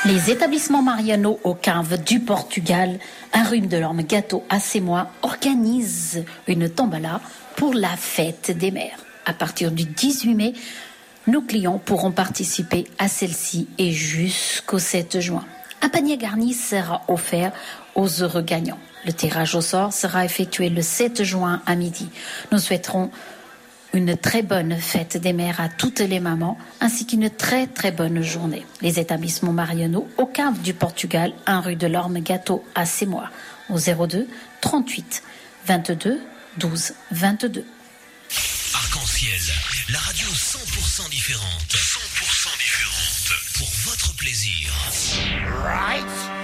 Les établissements Mariano au Cave du Portugal, un rhume de l'Orme Gâteau à Sémois, organisent une tombala pour la fête des mères. À partir du 18 mai, nos clients pourront participer à celle-ci et jusqu'au 7 juin. Un panier garni sera offert aux heureux gagnants. Le tirage au sort sera effectué le 7 juin à midi. Nous souhaiterons une très bonne fête des mères à toutes les mamans, ainsi qu'une très très bonne journée. Les établissements Mariano au Cave du Portugal, 1 rue de l'Orme Gâteau à Sémois, au 02 38 22 12 22. Arc-en-ciel, la radio 100% différente. 100% différente. Pour votre plaisir. Right.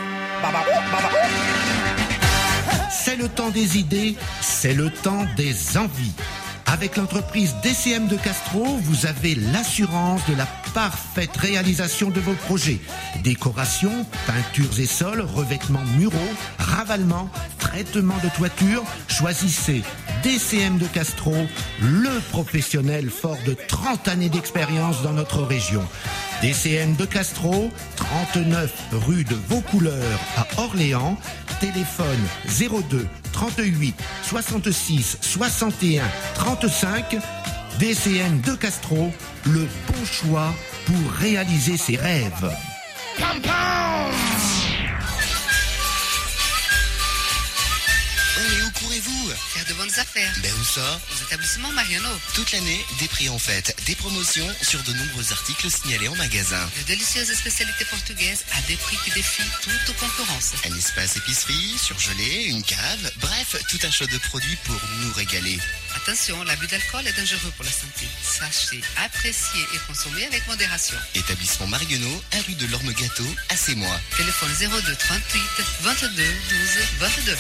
C'est le temps des idées, c'est le temps des envies. Avec l'entreprise DCM de Castro, vous avez l'assurance de la parfaite réalisation de vos projets. Décoration, peintures et sols, revêtements muraux, ravalement, traitement de toiture. Choisissez DCM de Castro, le professionnel fort de 30 années d'expérience dans notre région. DCM de Castro, 39 rue de Vaucouleurs à Orléans. Téléphone 02 38 66 61 35. DCM de Castro, le bon choix pour réaliser ses rêves. Mais où courez-vous? Faire de bonnes affaires. Ben où ça? Aux établissements Mariano. Toute l'année, des prix en fête, des promotions sur de nombreux articles signalés en magasin. De délicieuses spécialités portugaises à des prix qui défient toute concurrence. Un espace épicerie, surgelé, une cave, bref, tout un choix de produits pour nous régaler. Attention, l'abus d'alcool est dangereux pour la santé. Sachez, apprécier et consommer avec modération. Établissement Mariano, 1 rue de l'Orme Gâteau, à Sémois. Téléphone 02 38 22 12 22.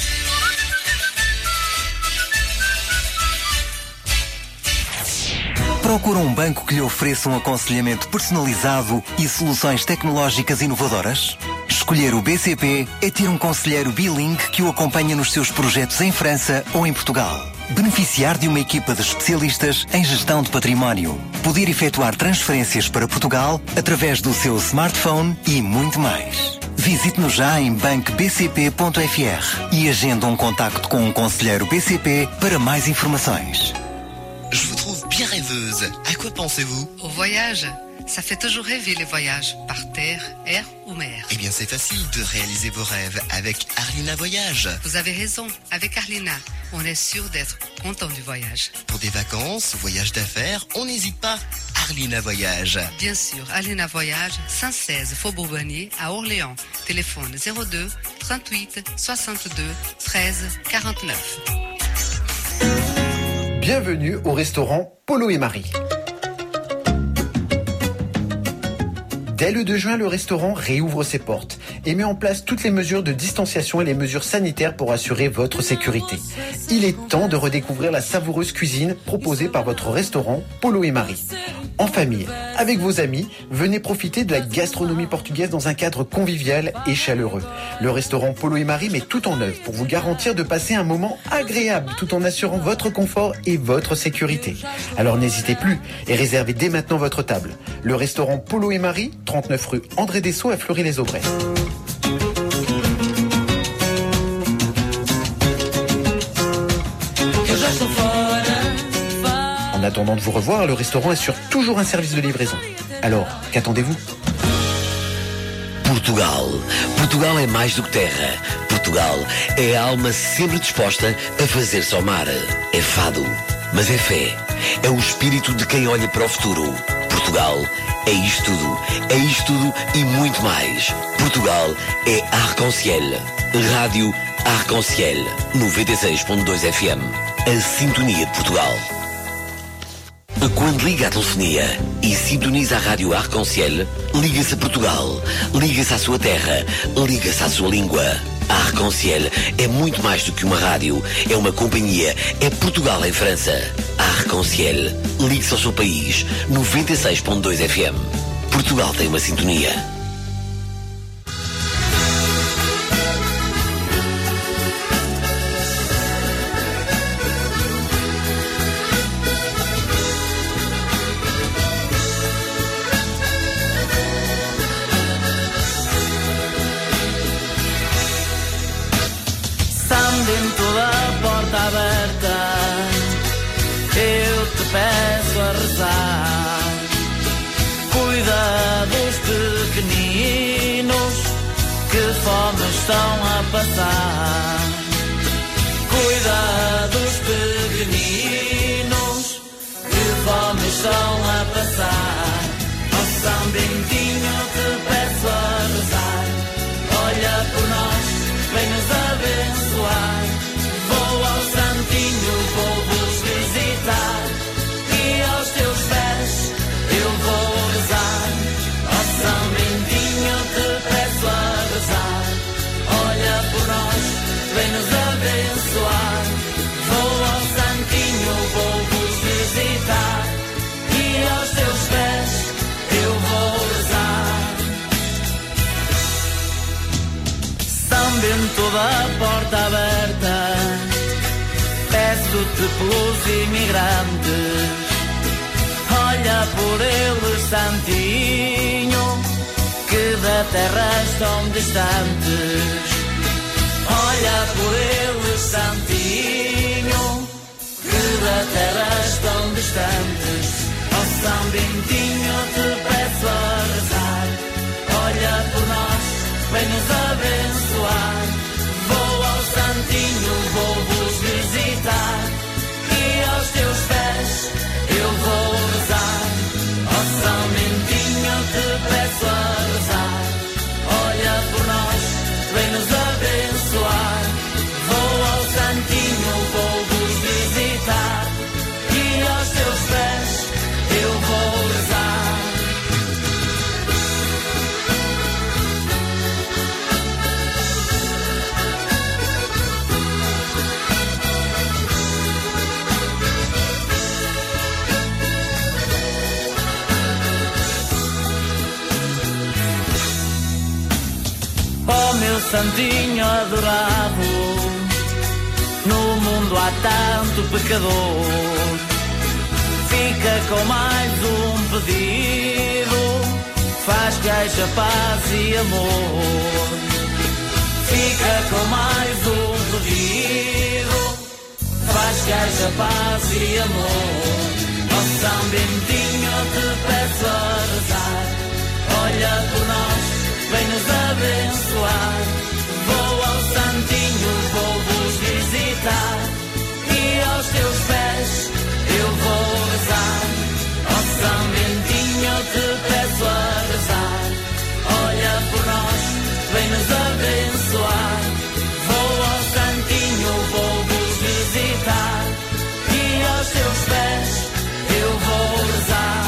Procura banco que lhe ofereça aconselhamento personalizado e soluções tecnológicas inovadoras? Escolher o BCP é ter conselheiro bilingue que o acompanha nos seus projetos em França ou em Portugal. Beneficiar de uma equipa de especialistas em gestão de património. Poder efetuar transferências para Portugal através do seu smartphone e muito mais. Visite-nos já em bancobcp.fr e agende contacto com conselheiro BCP para mais informações. Je vous trouve bien rêveuse. À quoi pensez-vous? Au voyage. Ça fait toujours rêver les voyages, par terre, air ou mer. Eh bien, c'est facile de réaliser vos rêves avec Arlina Voyage. Vous avez raison, avec Arlina, on est sûr d'être content du voyage. Pour des vacances, voyages d'affaires, on n'hésite pas. Arlina Voyage. Bien sûr, Arlina Voyage, 116 Faubourg Bonnier à Orléans. Téléphone 02 38 62 13 49. Bienvenue au restaurant Polo et Marie. Dès le 2 juin, le restaurant réouvre ses portes et met en place toutes les mesures de distanciation et les mesures sanitaires pour assurer votre sécurité. Il est temps de redécouvrir la savoureuse cuisine proposée par votre restaurant Polo et Marie. En famille, avec vos amis, venez profiter de la gastronomie portugaise dans un cadre convivial et chaleureux. Le restaurant Polo et Marie met tout en œuvre pour vous garantir de passer un moment agréable tout en assurant votre confort et votre sécurité. Alors n'hésitez plus et réservez dès maintenant votre table. Le restaurant Polo et Marie, 39 rue André Dessau à Fleury-les-Aubrais. En attendant de vous revoir, le restaurant assure toujours un service de livraison. Alors, qu'attendez-vous? Portugal. Portugal é mais do que terra. Portugal é a alma sempre disposta a fazer-se ao mar. É fado, mas é fé. É o espírito de quem olha para o futuro. Portugal é isto tudo. É isto tudo e muito mais. Portugal é Arc-en-Ciel. Rádio Arc-en-Ciel. 96.2 FM. A sintonia de Portugal. Quando liga a telefonia e sintoniza a rádio Arc-en-Ciel, liga-se a Portugal, liga-se à sua terra, liga-se à sua língua. A Arc-en-Ciel é muito mais do que uma rádio, é uma companhia, é Portugal em França. A Arc-en-Ciel, ligue-se ao seu país, 96.2 FM. Portugal tem uma sintonia. rezar. Cuida dos pequeninos que fome estão a passar. Cuida dos pequeninos que fome estão a passar. Ó São Bentinho, te peço a rezar. Olha por nós, vem nos abençoar. Vou ao Santinho, vou vos visitar. E aos teus pés eu vou rezar. Ó São Bentinho, te peço a rezar. Olha por nós, vem nos abençoar. Vou ao Santinho, vou vos visitar. E aos teus pés eu vou rezar. São Bento da porta aberta, peço-te pelos imigrantes. Olha por eles, Santinho, que da terra estão distantes. Olha por eles, Santinho, que da terra estão distantes. Ó São Bentinho, te peço a rezar. Olha por nós, vem nos abençoar. Vou ao Santinho, vou vos visitar. E aos teus pés eu vou rezar. Ó São Bentinho, te peço a rezar. Olha por nós, vem nos abençoar. Vou ao Santinho, vou vos visitar. E aos teus pés eu vou rezar. Oh meu Santinho adorado, no mundo há tanto pecador. Fica com mais um pedido, faz que haja paz e amor. Fica com mais um pedido, faz que haja paz e amor. Ó São Bentinho, te peço a rezar. Olha por nós, vem nos abençoar. Vou ao Santinho, vou vos visitar. E aos teus pés eu vou rezar. Ó São Bentinho, te peço a rezar. Olha por nós, vem nos abençoar. Vou ao Santinho, vou vos visitar. E aos teus pés eu vou rezar.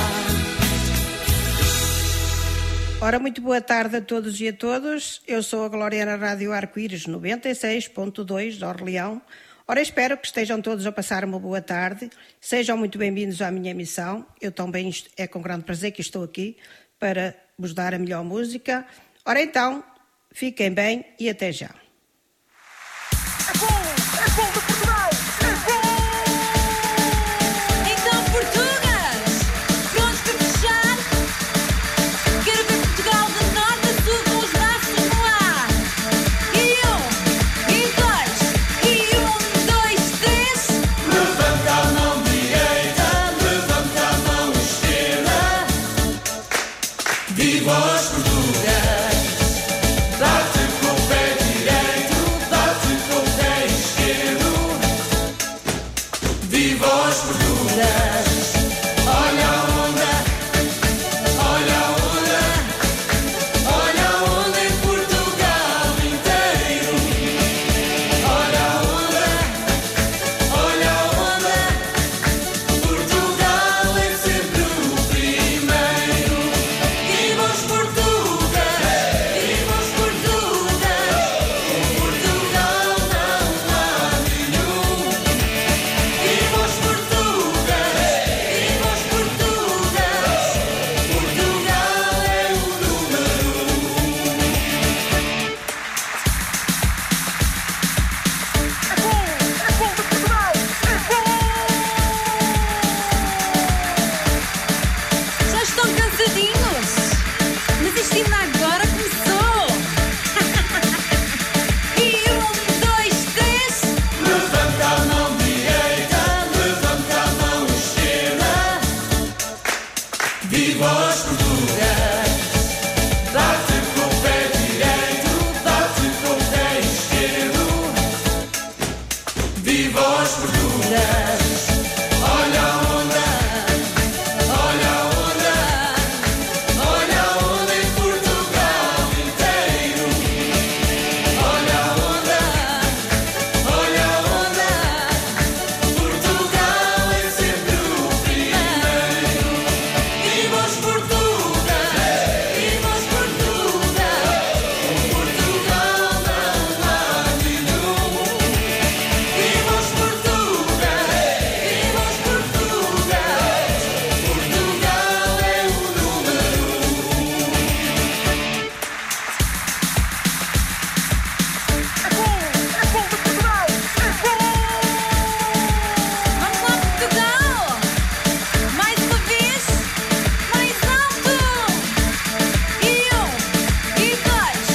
Ora, muito boa tarde a todos e a todas. Eu sou a Glória na Rádio Arco-Íris 96.2 de Orleão. Ora, espero que estejam todos a passar uma boa tarde. Sejam muito bem-vindos à minha emissão. Eu também é com grande prazer que estou aqui para vos dar a melhor música. Ora, então, fiquem bem e até já. É bom de Portugal! É bom! Então, Portugas, prontos para fechar? Quero ver Portugal do norte a sul com os braços no ar. E dois, três. Levanta a mão direita, levanta a mão esquerda. Viva os Portugas! Bate com o pé direito, bate com o pé esquerdo. Viva os Portugas! Olha a onda, olha a onda, olha a onda em Portugal inteiro. Olha a onda, Portugal é sempre o primeiro. Viva os Portugueses! Viva os portugueses! Bate com o pé direito, bate com o pé esquerdo. Viva os portugueses! Olha a onda, olha a onda, olha a onda em Portugal inteiro. Olha a onda, olha a onda, Portugal é sempre o primeiro. Viva os portugueses, viva os portugueses, Portugal não há nenhum. Viva os portugueses, viva os portugueses, Portugal é o número Vamos lá, Portugal! Mais uma vez, mais alto! E dois,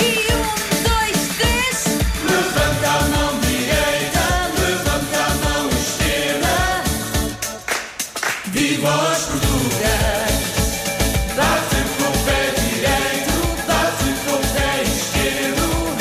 três. Levanta a mão direita, levanta a mão esquerda. Viva os portugueses! Bate com o pé direito, bate com o pé esquerdo.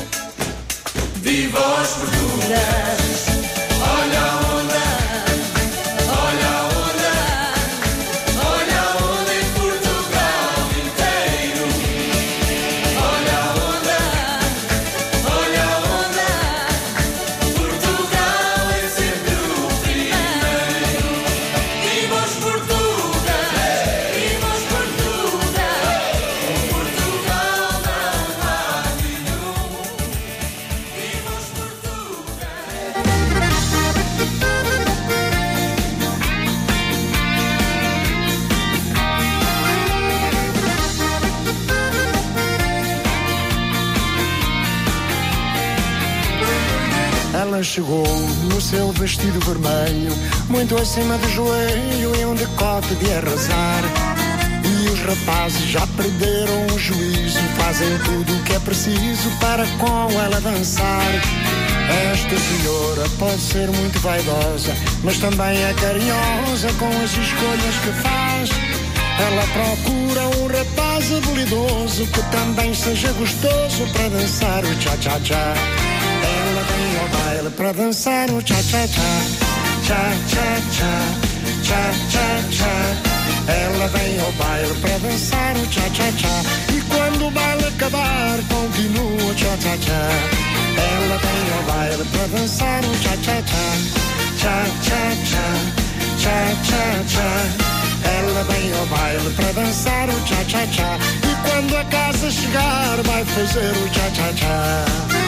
Viva os portugueses! Olha a onda, olha a onda, olha a onda em Portugal inteiro. Olha a onda, olha a onda, Portugal é sempre o primeiro. Viva os portugueses, viva os portugueses, Portugal não há nenhum. Viva os Ela chegou no seu vestido vermelho, muito acima do joelho e um decote de arrasar. E os rapazes já perderam o juízo, fazem tudo o que é preciso para com ela dançar. Esta senhora pode ser muito vaidosa, mas também é carinhosa com as escolhas que faz. Ela procura um rapaz habilidoso que também seja gostoso para dançar o cha-cha-cha. Ela vem ao baile para dançar o cha-cha-cha, cha-cha-cha, cha-cha-cha. Ela vem ao baile para dançar o cha-cha-cha. E quando o baile acabar, continua o cha-cha-cha. Ela vem ao baile para dançar o cha-cha-cha, cha-cha-cha, cha-cha-cha. Ela vem ao baile para dançar o cha-cha-cha. E quando a casa chegar, vai fazer o cha-cha-cha.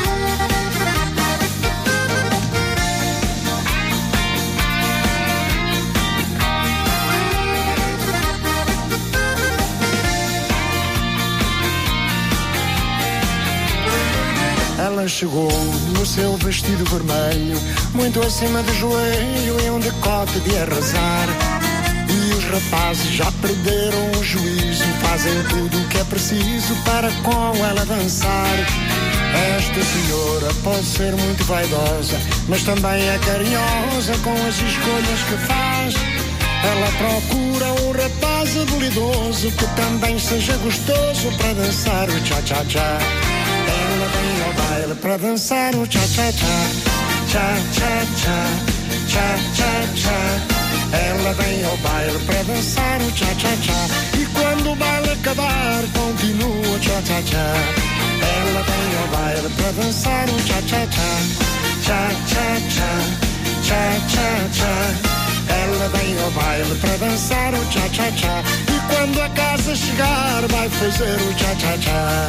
Ela chegou no seu vestido vermelho, muito acima do joelho e um decote de arrasar. E os rapazes já perderam o juízo, fazem tudo o que é preciso para com ela dançar. Esta senhora pode ser muito vaidosa, mas também é carinhosa com as escolhas que faz. Ela procura um rapaz habilidoso que também seja gostoso para dançar o cha-cha-cha. Ela vem ao baile para dançar o cha-cha-cha, cha-cha-cha, cha-cha-cha. Ela vem ao baile para dançar o cha-cha-cha. E quando o baile acabar, continua o cha-cha-cha. Ela vem ao baile para dançar o cha-cha-cha, cha-cha-cha, cha-cha-cha. Ela vem ao baile para dançar o cha-cha-cha. E quando a casa chegar, vai fazer o cha-cha-cha.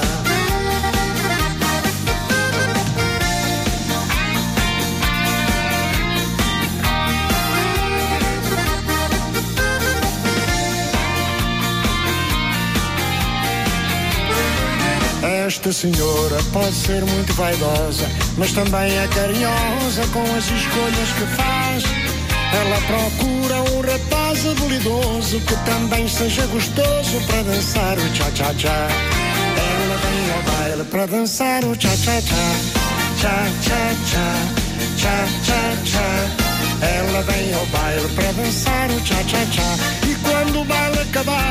Esta senhora pode ser muito vaidosa, mas também é carinhosa com as escolhas que faz. Ela procura um rapaz habilidoso que também seja gostoso para dançar o cha-cha-cha. Ela vem ao baile para dançar o cha-cha-cha, cha-cha-cha, cha-cha-cha. Ela vem ao baile para dançar o cha-cha-cha. E quando o baile acabar,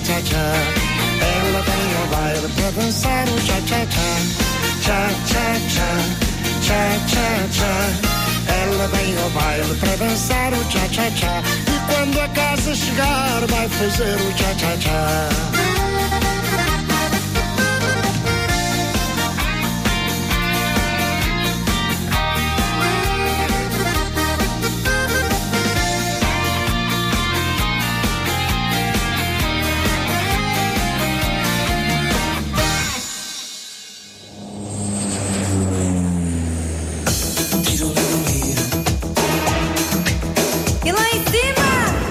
cha-cha-cha. Ela vem ao baile para dançar o cha-cha-cha. Cha-cha-cha, cha-cha-cha. Ela vem ao baile para dançar o cha-cha-cha. E quando a casa chegar vai fazer o cha-cha-cha. E lá em cima?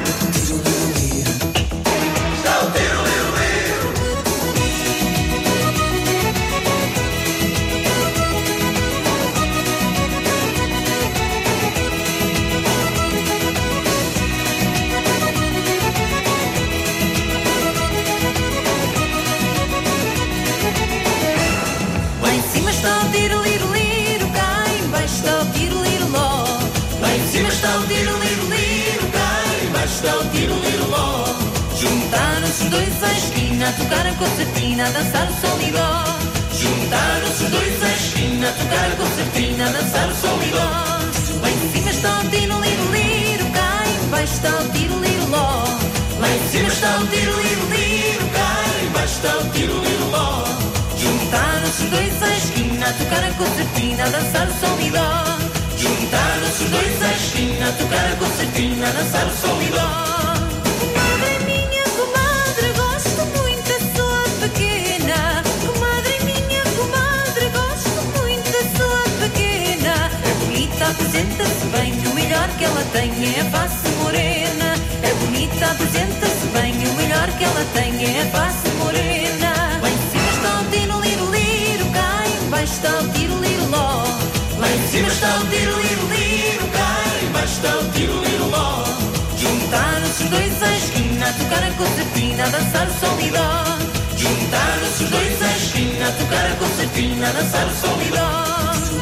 Lá em cima está o tiro-liro-liro, cá em baixo está o tiro-liro-ló. Lá em cima está o tiro-liro-liro, cá em baixo está o tiro-liro-ló. Juntaram-se os dois à esquina, a tocar a concertina, a dançar o sol e dó. Juntaram-se os dois à esquina, a tocar a concertina, a dançar o sol e dó. Lá em cima está o tiro-liro-liro, cá em baixo está o tiro-liro-ló. Lá em cima está o tiro-liro-liro, cá em baixo está o tiro-liro-ló. Juntaram-se os dois à esquina, a tocar a concertina, a dançar o sol e dó. Juntaram-se os dois à esquina, a tocar a concertina, a dançar o sol e dó. Comadre minha, comadre, gosto muito da sua pequena. Comadre minha, comadre, gosto muito da sua pequena. É bonita, apresenta-se bem, o melhor que ela tem é a face morena. É bonita, apresenta-se bem, o melhor que ela tem é a face morena. Lá em cima está o tiro-liro-liro, cá em baixo está o tiro-liro-ló. Lá em cima está o tiro-liro-liro, cá em baixo está o tiro-liro-ló. Juntaram-se os dois à esquina, a tocar a concertina, a dançar o sol e dó. Juntaram-se os dois à esquina, a tocar a concertina, a dançar o sol e dó.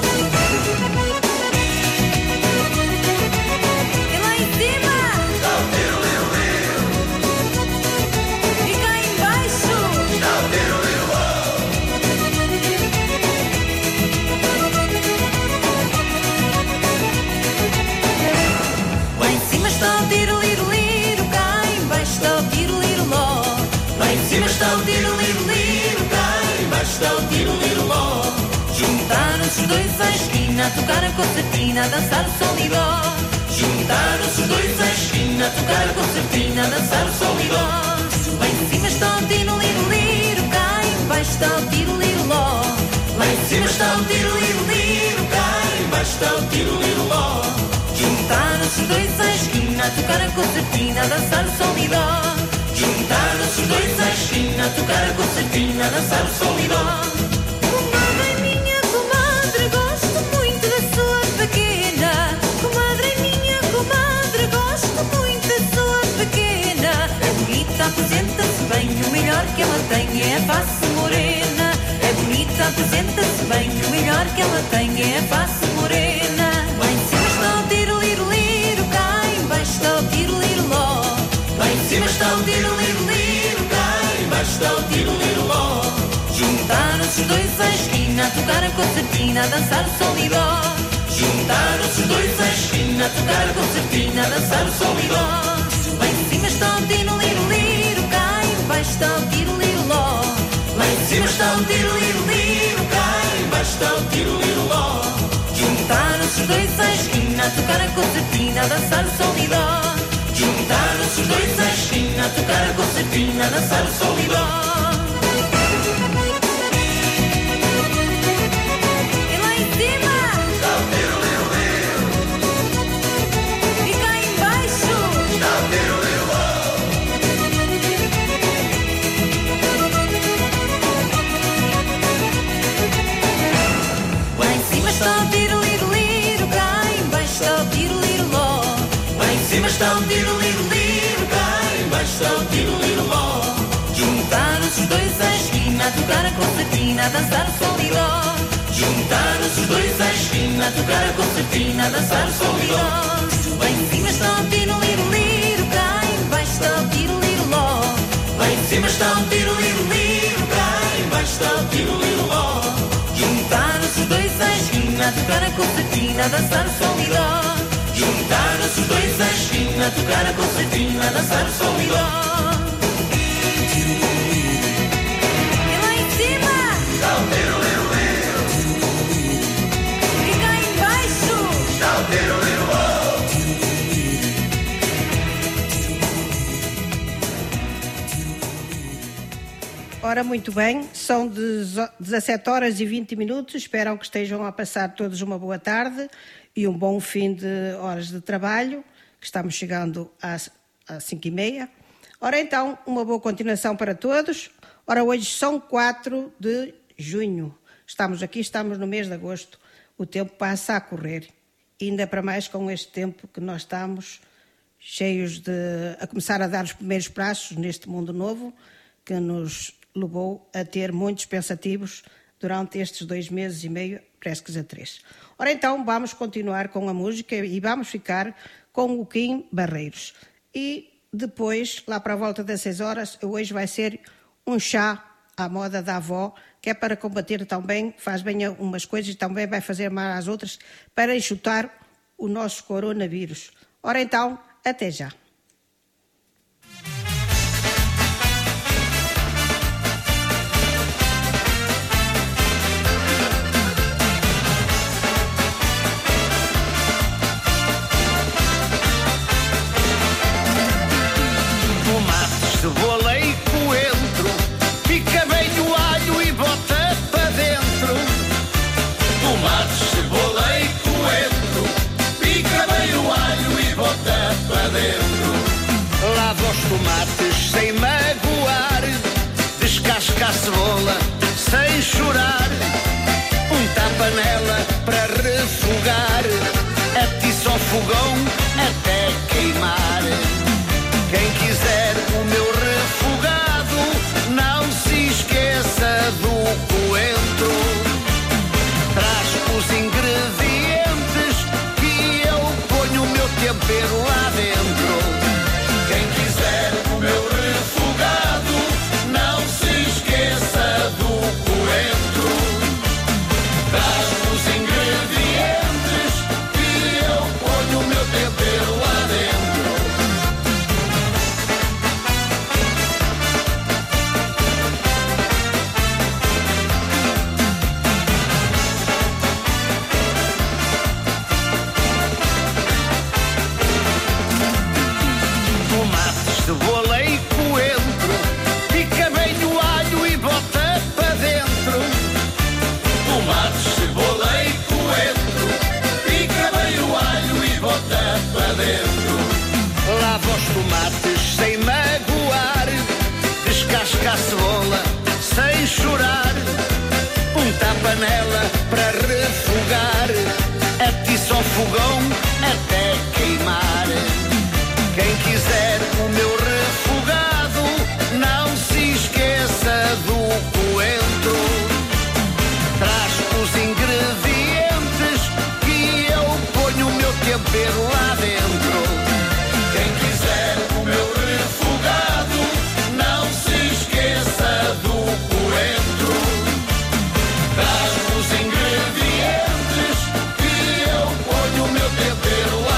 E lá em cima? Está o tiro-liro-liro. E cá em baixo? Está o tiro-liro-ló. Lá em cima está o tiro-liro-liro, cá em baixo está o tiro-liro-ló. Lá em cima está o tiro-liro-liro, cá em baixo está o tiro-liro-ló. Juntaram-se os dois à esquina, a tocar a concertina, a dançar o sol e dó. Juntaram-se os dois à esquina, a tocar a concertina, a dançar o sol e dó. Lá em cima está o tiro-liro-liro, cá em baixo está o tiro-liro-ló. Lá em cima está o tiro-liro-liro, cá em baixo está o tiro-liro-ló. Juntaram-se os dois à esquina, a tocar a concertina, a dançar o sol e dó. Juntaram-se os dois à esquina, a tocar a concertina, a dançar o sol e dó. Comadre minha, comadre, gosto muito da sua pequena. Comadre minha, comadre, gosto muito da sua pequena. É bonita, apresenta-se bem, o melhor que ela tem é a face morena. É bonita, apresenta-se bem, o melhor que ela tem é a face morena. Lá em cima está o tiro-liro-liro, cá em baixo está o tiro-liro-ló. Lá em cima está o tiro-liro-liro, cá em baixo está o tiro-liro-ló. Juntaram-se os dois à esquina, a tocar a concertina, a dançar o sol e dó. Juntaram-se os dois à esquina, a tocar a concertina, a dançar o sol e dó. Lá em cima está o tiro-liro-liro, cá em baixo está o tiro-liro-ló. Lá em cima está o tiro-liro-liro, cá em baixo está o tiro-liro-ló. Juntaram-se os dois à esquina, a tocar a concertina, a dançar o sol e dó. Juntaram-se os dois à esquina, a tocar a concertina, a dançar o sol e dó. E lá em cima? Está o tiro-liro-liro. E cá em baixo? Está o tiro-liro-ló. Lá em cima está o tiro-liro-liro, cá em baixo está o tiro-liro-ló. Lá em cima está o tiro-liro-liro, cá em baixo está o tiro-liro-ló. Juntaram-se os dois à esquina, a tocar a concertina, a dançar o sol e dó. Juntaram-se os dois à esquina, a tocar a concertina, a dançar o sol e dó. Lá em cima está o tiro-liro-liro, cá em baixo está o tiro-liro-ló. Lá em cima está o tiro-liro-liro, cá embaixo está o tiro-liro-ló. Juntaram-se os dois à esquina, a tocar a concertina, a dançar o sol e dó. Juntaram-se os dois à esquina, a tocar a concertina, a dançar o sol e dó. E lá em cima está o tiro-liro-liro, e cá embaixo está o tiro-liro-ló. Ora, muito bem, são 17 horas e 20 minutos, espero que estejam a passar todos uma boa tarde e um bom fim de horas de trabalho, que estamos chegando às 5h30. Ora então, uma boa continuação para todos. Ora, hoje são 4 de junho, estamos no mês de agosto, o tempo passa a correr, ainda para mais com este tempo que nós estamos cheios a começar a dar os primeiros passos neste mundo novo, que nos levou a ter muitos pensativos durante estes 2 meses e meio, parece que 3. Ora então, vamos continuar com a música e vamos ficar com o Kim Barreiros. E depois, lá para a volta das 6 horas, hoje vai ser um chá à moda da avó, que é para combater também, faz bem a umas coisas e também vai fazer mal às outras, para enxutar o nosso coronavírus. Ora então, até já. Cebola e coentro, pica bem o alho e bota para dentro. Tomates, cebola e coentro, pica bem o alho e bota para dentro. Lava os tomates sem magoar, descasca a cebola sem chorar. Unta a panela para refogar, atiça ao fogão até queimar. Quem quiser o meu refogado, não se esqueça do coentro. Traz os ingredientes que eu ponho o meu tempero lá dentro. Quem quiser o meu refogado, não se esqueça do coentro. Traz os ingredientes que eu ponho o meu tempero lá dentro. Cebola e coentro, pica bem o alho e bota para dentro. Tomates, cebola e coentro, pica bem o alho e bota para dentro. Lava os tomates sem magoar, descasca a cebola sem chorar. Unta a panela para refogar, atiça ao fogão até queimar. Quem quiser o meu refogado, não se esqueça do coentro. Traz os ingredientes que eu ponho o meu tempero lá dentro. Quem quiser o meu refogado, não se esqueça do coentro. Traz os ingredientes que eu ponho o meu tempero lá dentro.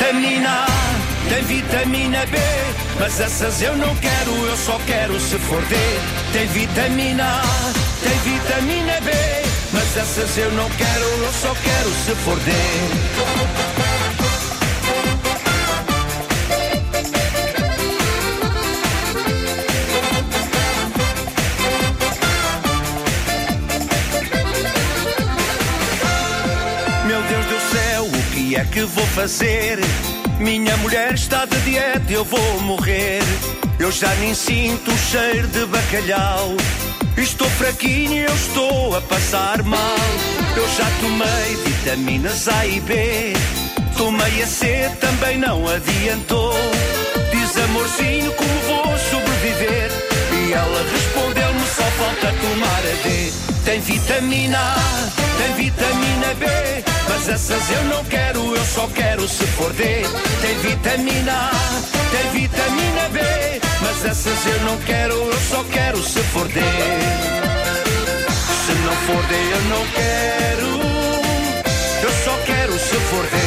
vitamina A, tem vitamina B, mas essas eu não quero, eu só quero se for D. Tem vitamina A, tem vitamina B, mas essas eu não quero, eu só quero se for D. Meu Deus do céu, o que é que vou fazer? Minha mulher está de dieta, eu vou morrer. Eu já nem sinto o cheiro de bacalhau. Estou fraquinho e eu estou a passar mal. Eu já tomei vitaminas A e B, tomei a C, também não adiantou. Diz amorzinho, como vou sobreviver? E ela respondeu-me, só falta tomar a D. Tem vitamina A, tem vitamina B, mas essas eu não quero, eu só quero se for D. Tem vitamina A, tem vitamina B, mas essas eu não quero, eu só quero se for D. Se não for D eu não quero, eu só quero se for D.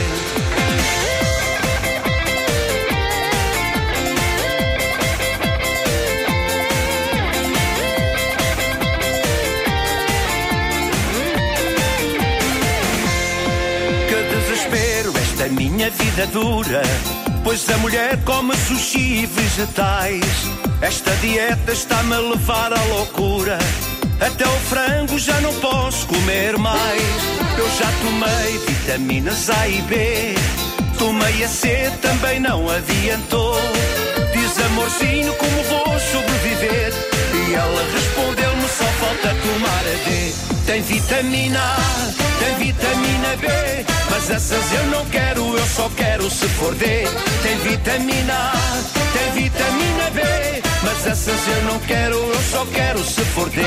Esta minha vida dura, pois a mulher come sushi e vegetais. Esta dieta está-me a levar à loucura, até o frango já não posso comer mais. Eu já tomei vitaminas A e B, tomei a C, também não adiantou. Diz amorzinho, como vou sobreviver? E ela respondeu-me, só falta tomar a D. Tem vitamina A, tem vitamina B, mas essas eu não quero, eu só quero se for D. Tem vitamina A, tem vitamina B, mas essas eu não quero, eu só quero se for D.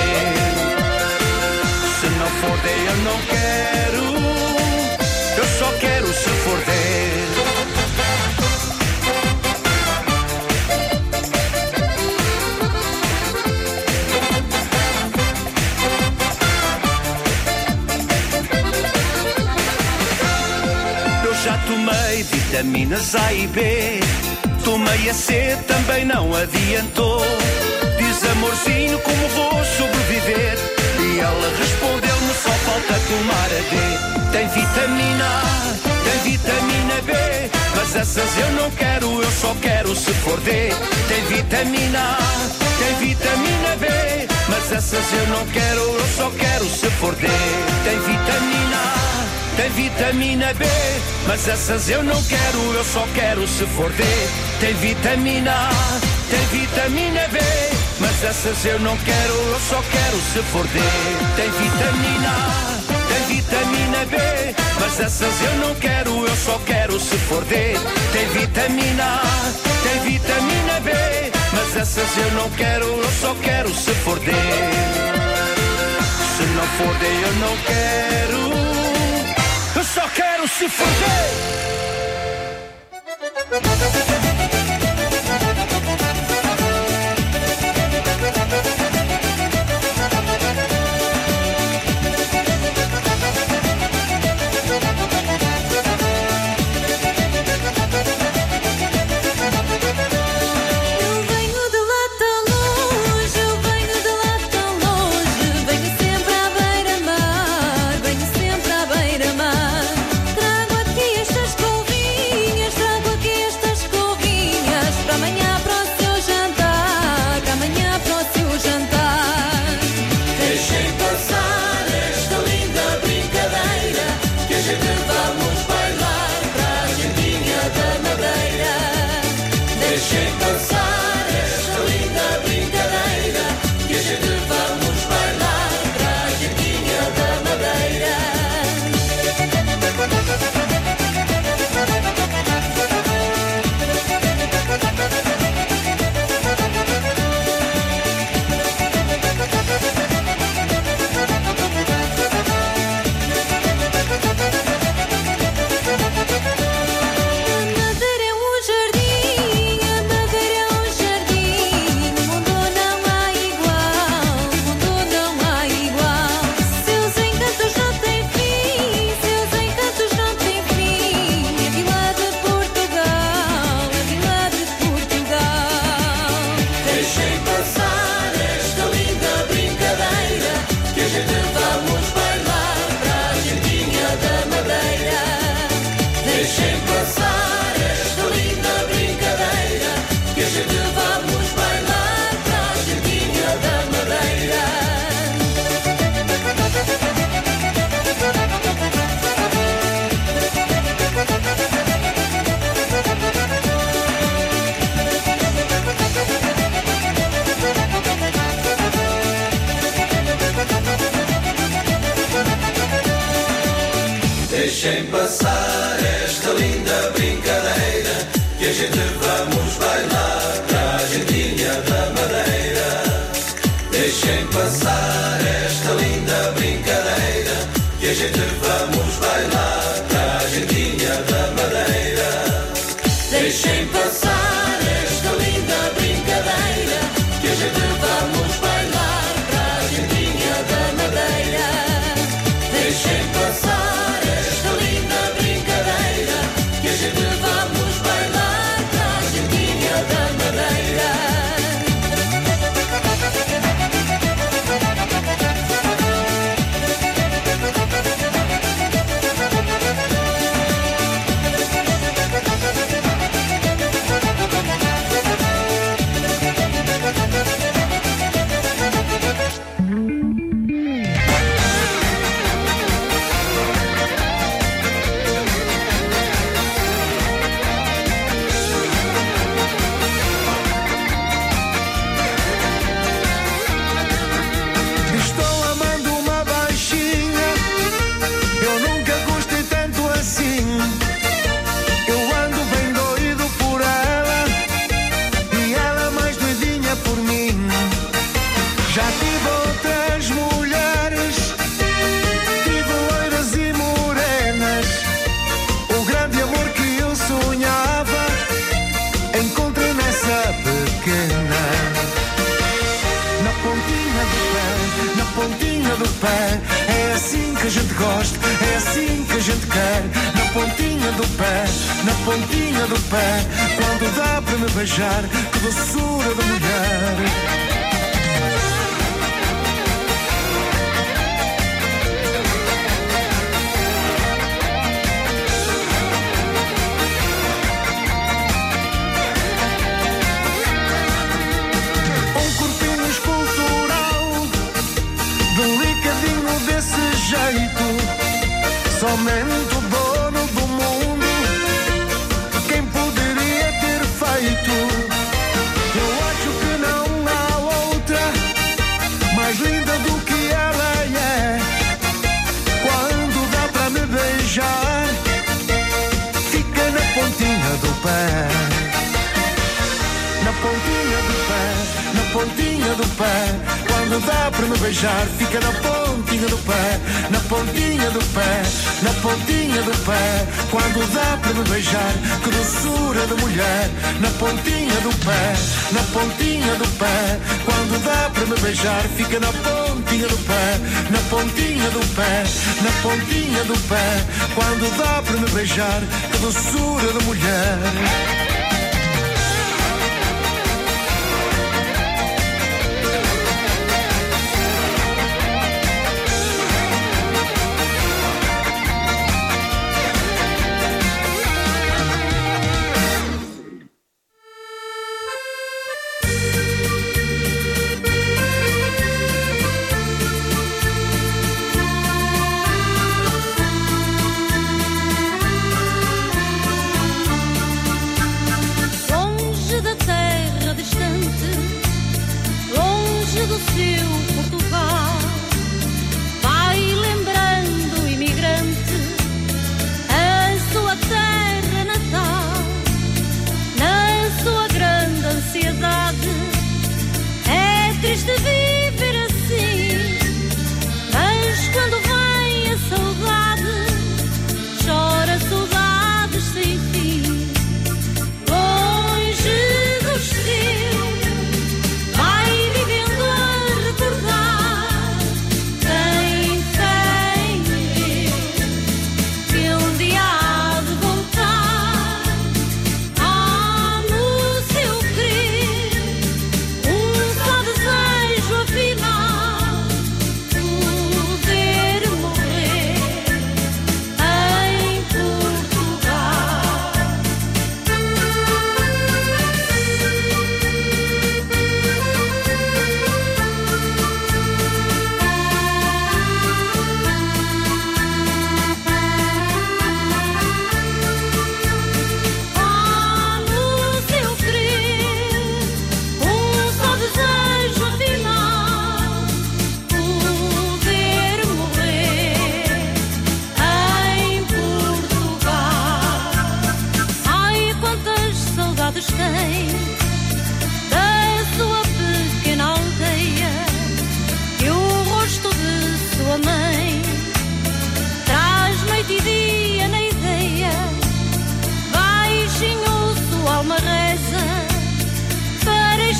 Se não for D eu não quero, eu só quero se for D. Já tomei vitaminas A e B, tomei a C, também não adiantou. Diz amorzinho, como vou sobreviver? E ela respondeu-me, só falta tomar a D. Tem vitamina A, tem vitamina B, mas essas eu não quero, eu só quero se for D. Tem vitamina A, tem vitamina B, mas essas eu não quero, eu só quero se for D. Tem vitamina A, tem vitamina B, mas essas eu não quero, eu só quero se for D. Tem vitamina A, tem vitamina B, mas essas eu não quero, eu só quero se for D. Tem vitamina A, tem vitamina B, mas essas eu não quero, eu só quero se for D. Tem vitamina A, tem vitamina B, mas essas eu não quero, eu só quero se for D. Se não for D eu não quero, eu só quero se foder. Trago aqui estas couvinhas, trago aqui estas couvinhas. Deixem passar esta linda brincadeira, que a gente vamos bailar para a Argentina da Madeira. Deixem passar esta linda brincadeira, que a gente vamos bailar para a Argentina da Madeira. Deixem passar esta linda brincadeira, que a gente vamos bailar para a Argentina da Madeira. Deixem passar esta linda brincadeira, que a gente vamos bailar para a Argentina da Madeira. É assim que a gente gosta, é assim que a gente quer. Na pontinha do pé, na pontinha do pé. Quando dá para me beijar, que doçura de mulher. Somente o dono do mundo, quem poderia ter feito. Eu acho que não há outra mais linda do que ela é. Quando dá para me beijar, fica na pontinha do pé. Na pontinha do pé, na pontinha do pé. Quando dá para me beijar, fica na pontinha do pé. Na pontinha do pé, na pontinha do pé. Quando dá para me beijar, que doçura de mulher. Na pontinha do pé, na pontinha do pé. Quando dá para me beijar, fica na pontinha do pé. Na pontinha do pé, na pontinha do pé. Quando dá para me beijar, que doçura de mulher.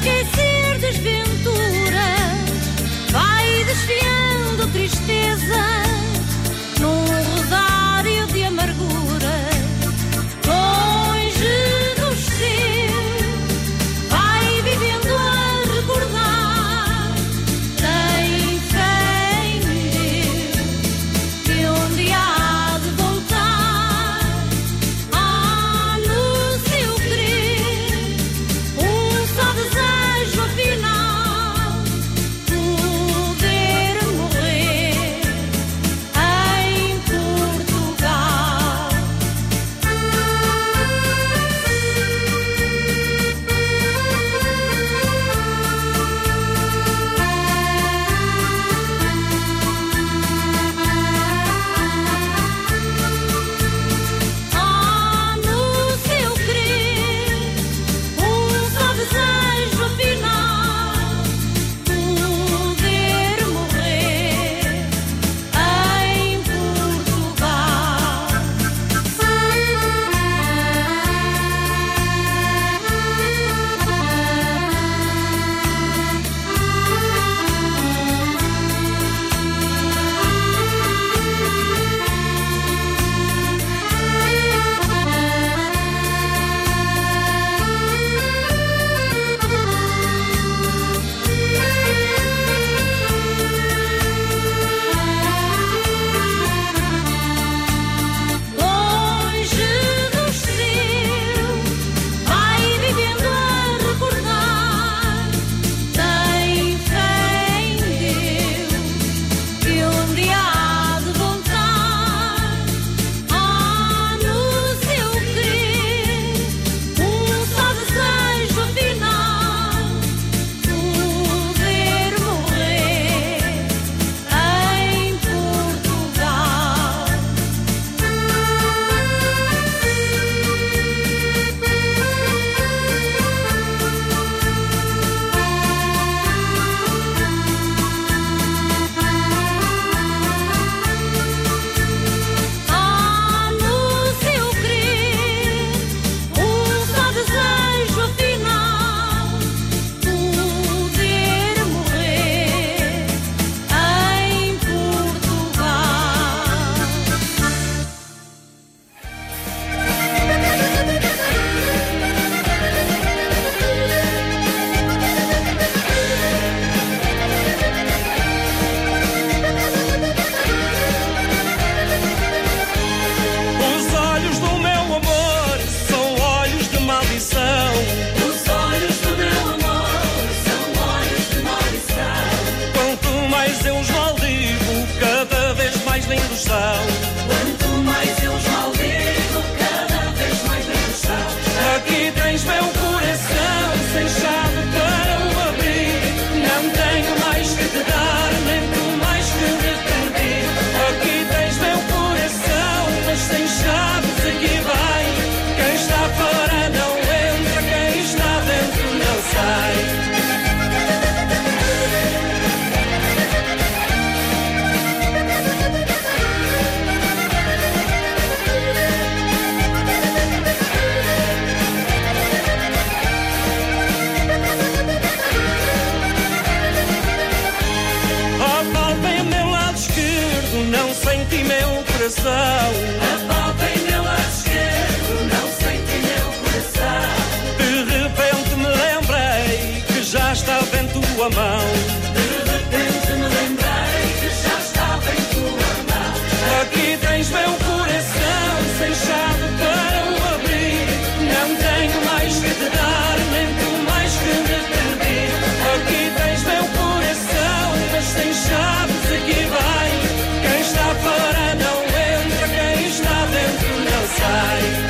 esquecer desventura, vai desfiando tristeza num rosário de amargura. Longe dos seus, vai vivendo a recordar. Tem fé em Deus, que um dia há de voltar. Há no seu querer um só desejo afinal: poder morrer em Portugal. Há no seu querer um só desejo afinal: poder morrer em Portugal. Longe dos seus, vai vivendo a recordar. Tem fé em Deus, que um dia há de voltar. Há no seu querer um só desejo afinal: poder morrer em Portugal. Há no seu querer um só desejo afinal: poder morrer em Portugal. Os olhos do meu amor são olhos de maldição. Os olhos do meu amor são olhos de maldição. Quanto mais eu os maldigo, cada vez mais lindos são. Quanto mais eu os maldigo, cada vez mais lindos são. Aqui tens meu coração, sem chave para o abrir. Não tenho mais que te dar, nem tu mais que me pedir. Aqui tens meu coração, mas sem chaves aqui vai. Quem está fora não entra, quem está dentro não sai. Apalpem o meu lado esquerdo, não senti meu coração. Apalpem meu lado esquerdo, não senti meu coração. De repente me lembrei que já estava em tua mão. De repente me lembrei que já estava em tua mão. Aqui tens meu coração, sem chave para o abrir. Não tenho mais que te dar, nem tu mais que me pedir. Aqui tens meu coração, mas sem chaves aqui vai. Quem está fora não entra, quem está dentro não sai.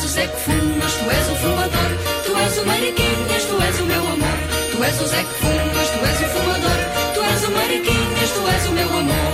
és o Zé que fumas, tu és o fumador. Tu és o Mariquinhas, tu és o meu amor. Tu és o Zé que fumas, tu és o fumador. Tu és o Mariquinhas, tu és o meu amor.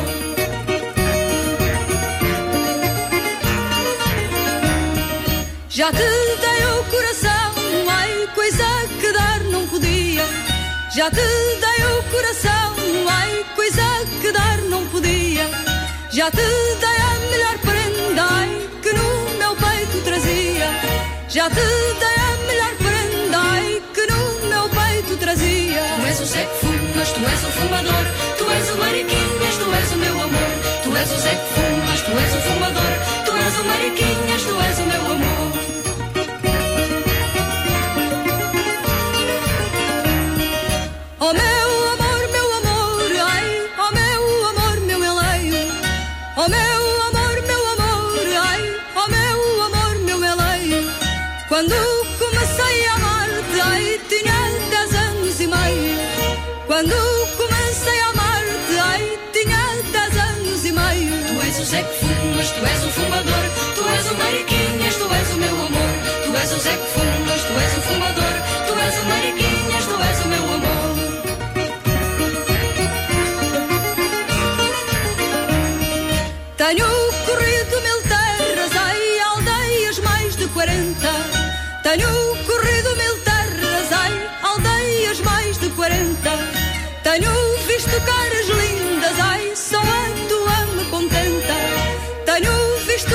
Já te dei o coração, ai, coisa que dar não podia. Já te dei o coração, ai, coisa que dar não podia. Já te dei a melhor prenda, ai, que no meu peito trazia. Já te dei a melhor prenda, ai, que no meu peito trazia. Tu és o Zé que fumas, tu és o fumador. Tu és o Mariquinhas, tu és o meu amor. Tu és o Zé que fumas, tu és o fumador. Tu és o Mariquinhas, tu és o meu amor. Oh meu amor, ai, oh meu amor, meu eleio. Oh meu amor, ai, oh meu amor, meu eleio. Quando comecei a amar-te, ai, tinha 10 anos e meio. Quando comecei a amar-te, ai, tinha 10 anos e meio. Tu és o Zé que fumas, tu és o fumador. Tu és o Mariquinhas, tu és o meu amor. Tu és o Zé que fumas, tu és o fumador. Tu és o Mariquinhas, tu és o meu amor. Tenho corrido 1000 terras, ai, aldeias mais de 40. Tenho corrido 1000 terras, ai, aldeias mais de 40. Tenho visto caras lindas, ai, só a tua me contenta. Tenho visto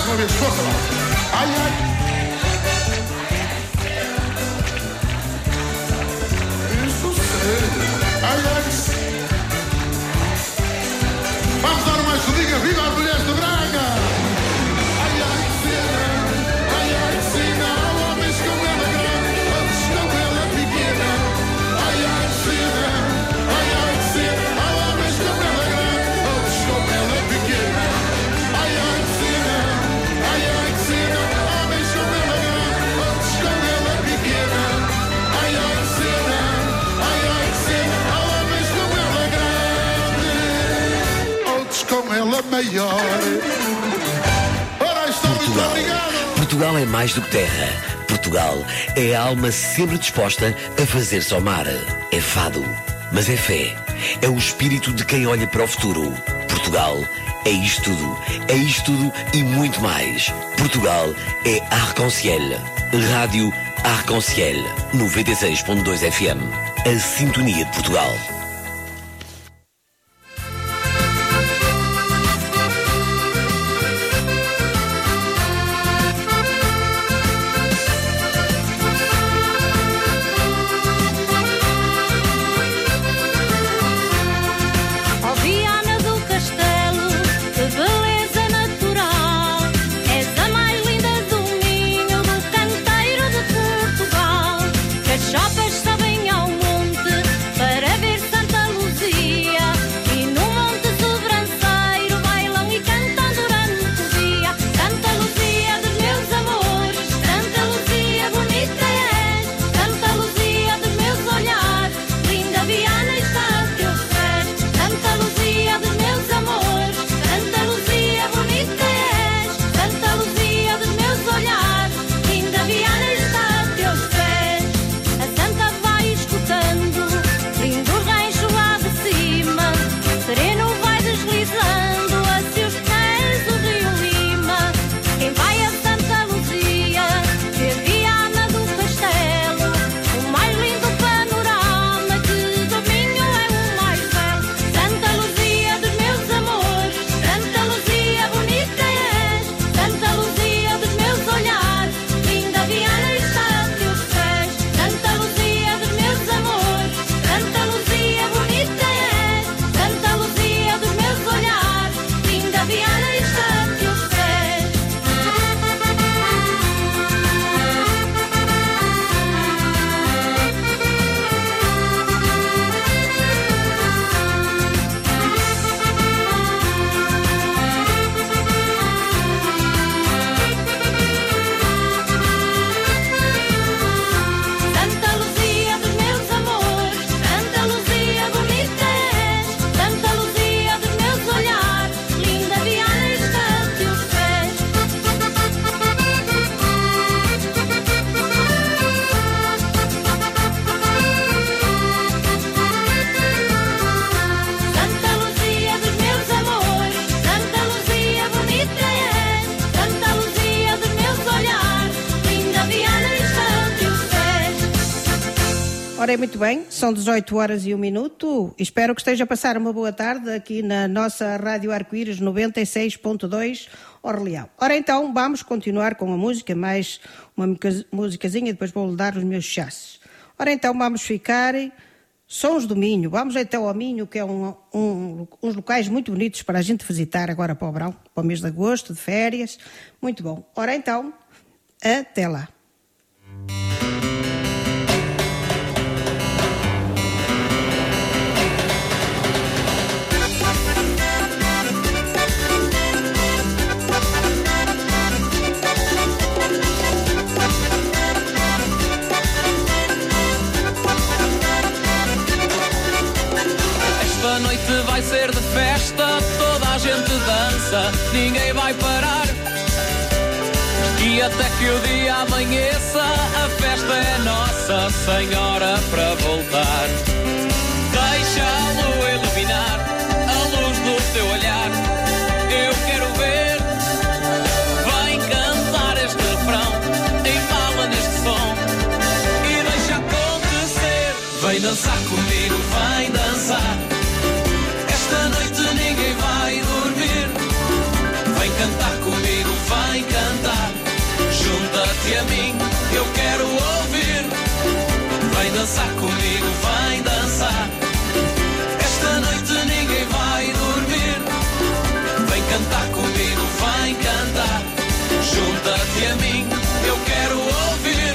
uma vez, força lá. Ai, ai. Isso sei. Ai, ai. Vamos dar mais sudinha, viva as mulheres de Braga! Ai, ai, que cena! Ai, ai, que cena! Há homens com ela grande, outros com ela pequena. Ai, ai, que cena! Ai, ai, que cena! Há homens com ela grande, outros com ela pequena. Ai, ai, que cena! Ai, ai, que cena! Homens com ela grande, outros com ela pequena. Ai, ai, que cena! Ai, ai, que cena! Há homens com ela grande, outros com ela maior. Ora, estou muito obrigado. Portugal é mais do que terra. Portugal é a alma sempre disposta a fazer-se ao mar. É fado, mas é fé. É o espírito de quem olha para o futuro. Portugal é isto tudo. É isto tudo e muito mais. Portugal é Arc-en-Ciel. Rádio Arc-en-Ciel 96.2 FM. A sintonia de Portugal. Ó Viana do Castelo, que beleza natural, és a mais linda do Minho, do canteiro de Portugal. Que as chopas sobem ao monte para ver Santa Luzia, e no Monte Sobranceiro bailam e cantam durante o dia. Santa Luzia dos meus amores, Santa Luzia bonita és, Santa Luzia dos meus olhares, linda Viana está a teus pés. Santa Luzia dos meus amores, Santa Luzia bonita és, Santa Luzia dos meus olhares, linda Viana está a teus pés. A Santa vai escutando, lindo rancho lá de cima, sereno vai deslizando a seus pés o rio Lima. Quem vai a Santa Luzia, vê Viana do Castelo, o mais lindo panorama, que do Minho é o mais belo. Santa Luzia dos meus amores, Santa Luzia bonita és, Santa Luzia dos meus olhares, linda Viana está a teus pés. Santa Luzia dos meus amores, Santa Luzia bonita és, Santa Luzia dos meus olhares, linda Viana está a teus pés. Santa Luzia dos meus amores, Santa Luzia bonita és, Santa Luzia dos meus olhares, linda Viana está a teus pés. Santa Luzia dos meus amores, Santa Luzia bonita és, Santa Luzia dos meus olhares, linda Viana está a teus pés. Ora, muito bem, são 18 horas e 1 minuto. Espero que esteja a passar uma boa tarde aqui na nossa Rádio Arco-Íris 96.2 Orleão. Ora, então, vamos continuar com a música, mais uma musicazinha, depois vou-lhe dar os meus chasses. Ora, então, vamos ficar Sons do Minho. Vamos então ao Minho, que é uns locais muito bonitos para a gente visitar agora para o verão, para o mês de agosto, de férias. Muito bom. Ora, então, até lá. Esta noite vai ser de festa, toda a gente dança, ninguém vai parar. E até que o dia amanheça, a festa é nossa, sem hora para voltar. Deixa a lua iluminar a luz do teu olhar. Eu quero ver, vem cantar este refrão, embala neste som e deixa acontecer. Vem dançar comigo, vem dançar. Esta noite ninguém vai dormir. Vem cantar comigo, vem junta-te a mim, eu quero ouvir. Vem dançar comigo, vem dançar. Esta noite ninguém vai dormir. Vem cantar comigo, vem cantar. Junta-te a mim, eu quero ouvir.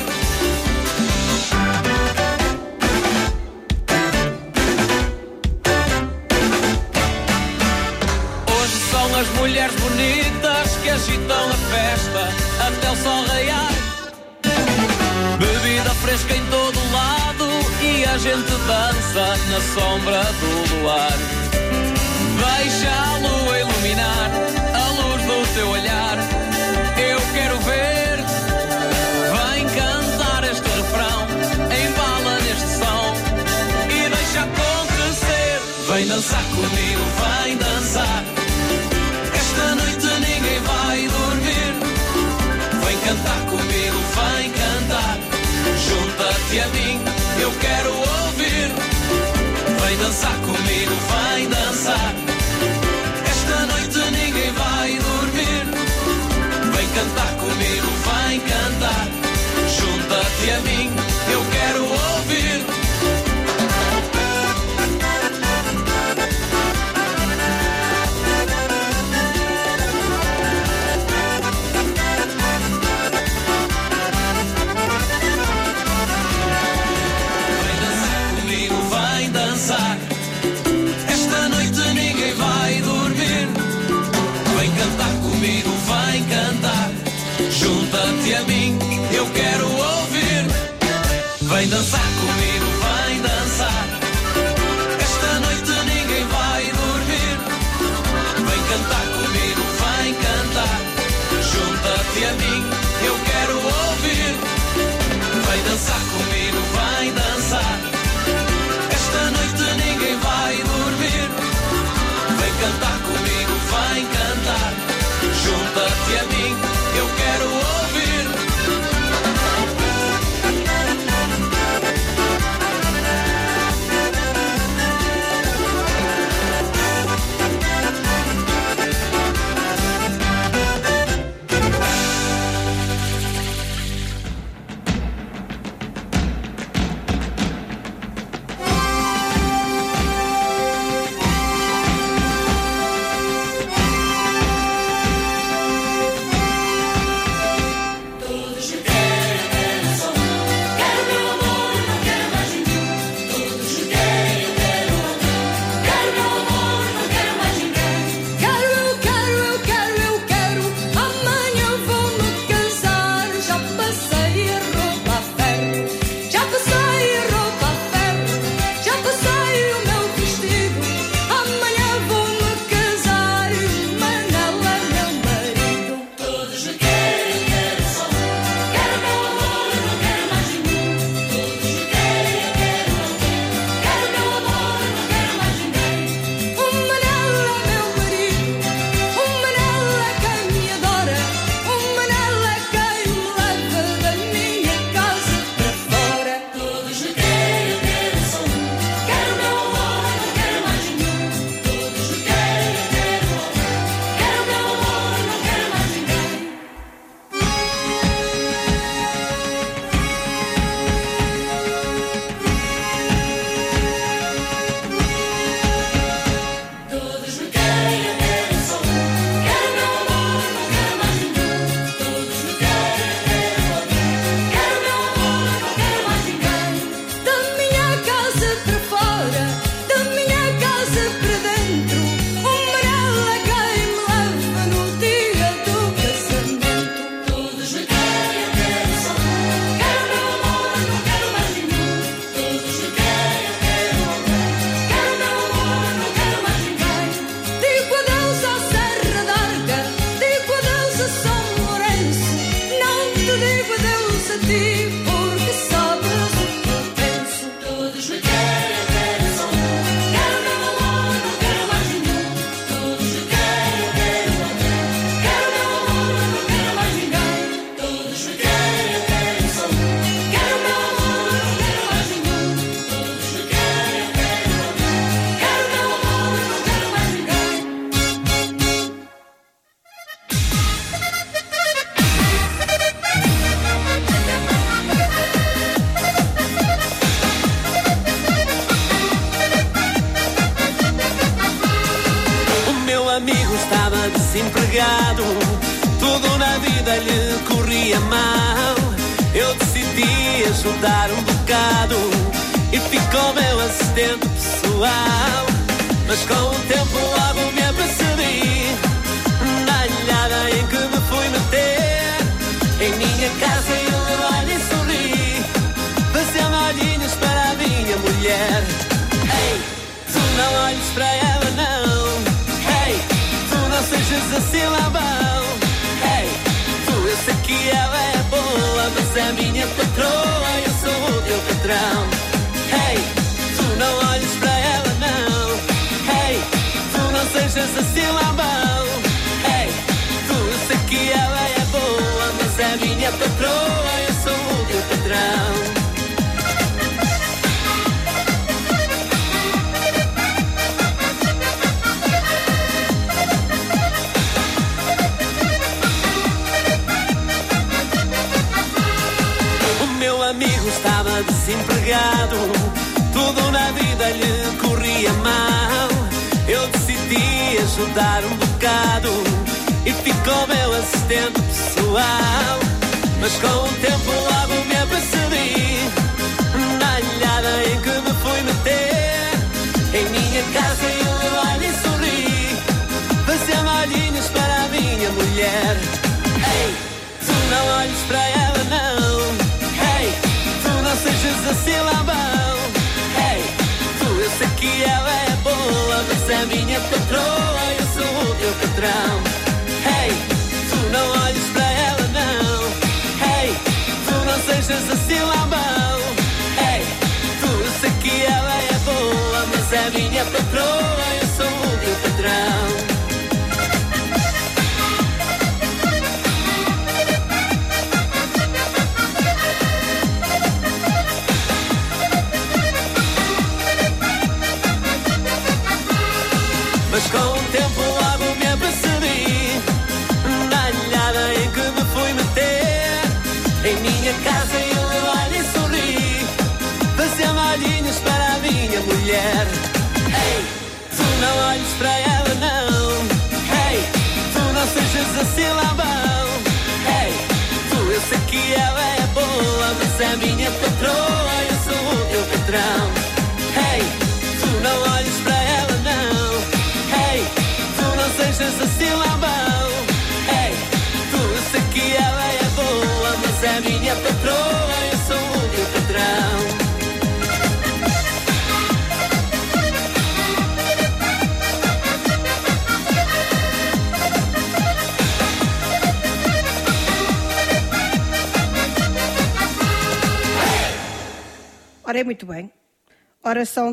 Hoje são as mulheres bonitas que agitam a festa até o sol raiar. Bebida fresca em todo lado e a gente dança na sombra do luar. Deixa a lua iluminar a luz do teu olhar. Eu quero ver. Vem cantar este refrão, embala neste som e deixa acontecer. Vem dançar comigo, vem dançar. Esta noite ninguém vai dormir. Vem cantar comigo, vem cantar. Junta-te a mim, eu quero ouvir. Vem dançar comigo, vem dançar. Esta noite ninguém vai dormir. Vem cantar comigo, vem cantar. Junta-te a mim, eu quero ouvir. Esta noite ninguém vai dormir. Vem cantar comigo, vem cantar. Junta-te a mim, eu quero ouvir. Vem dançar comigo, vem dançar. Esta noite ninguém vai dormir. Vem cantar comigo, vem cantar. Junta-te a mim, eu quero ouvir. Vem dançar comigo, vem dançar. Esta noite ninguém vai dormir. Vem cantar comigo, vem cantar. Junta-te a mim, eu quero ouvir. amigo estava desempregado, tudo na vida lhe corria mal. Eu decidi ajudar um bocado e ficou meu assistente pessoal. Mas com o tempo logo me apercebi na alhada em que me fui meter. Em minha casa eu olho e sorri, fazendo olhinhos para a minha mulher. Ei, tu não olhes para ela não. Ei, tu não sejas assim labão. Ei, tu, eu sei que ela é boa, mas é minha patroa, eu sou o teu patrão. Ei, tu não olhes para ela não. Ei, tu não sejas assim labão. Ei, tu, eu sei que ela é boa, mas é minha patroa, eu sou o teu patrão. Amigo estava desempregado, tudo na vida lhe corria mal. Eu decidi ajudar um bocado e ficou meu assistente pessoal. Mas com o tempo logo me apercebi na alhada em que me fui meter. Em minha casa eu olho e sorri, fazendo olhinhos para a minha mulher. Ei, tu não olhes para ela não. Não sejas assim labão. Ei, tu, eu sei que ela é boa, mas é minha patroa, eu sou o teu patrão. Ei, tu não olhes para ela não. Ei, tu não sejas assim labão. Ei, tu, eu sei que ela é boa, mas é minha patroa, eu sou o teu patrão. Mas com o tempo logo me apercebi na alhada em que me fui meter. Em minha casa eu olho e sorri, fazendo olhinhos para a minha mulher. Ei, tu não olhes para ela não. Ei, tu não sejas assim labão. Ei, tu, eu sei que ela é boa, mas é minha patroa, eu sou o teu patrão. Ei, tu não olhes para ela não. Não sejas assim labão. Ei, tu, eu sei que ela é boa, mas é minha patroa, eu sou o teu patrão. Ora, é muito bem. Ora, são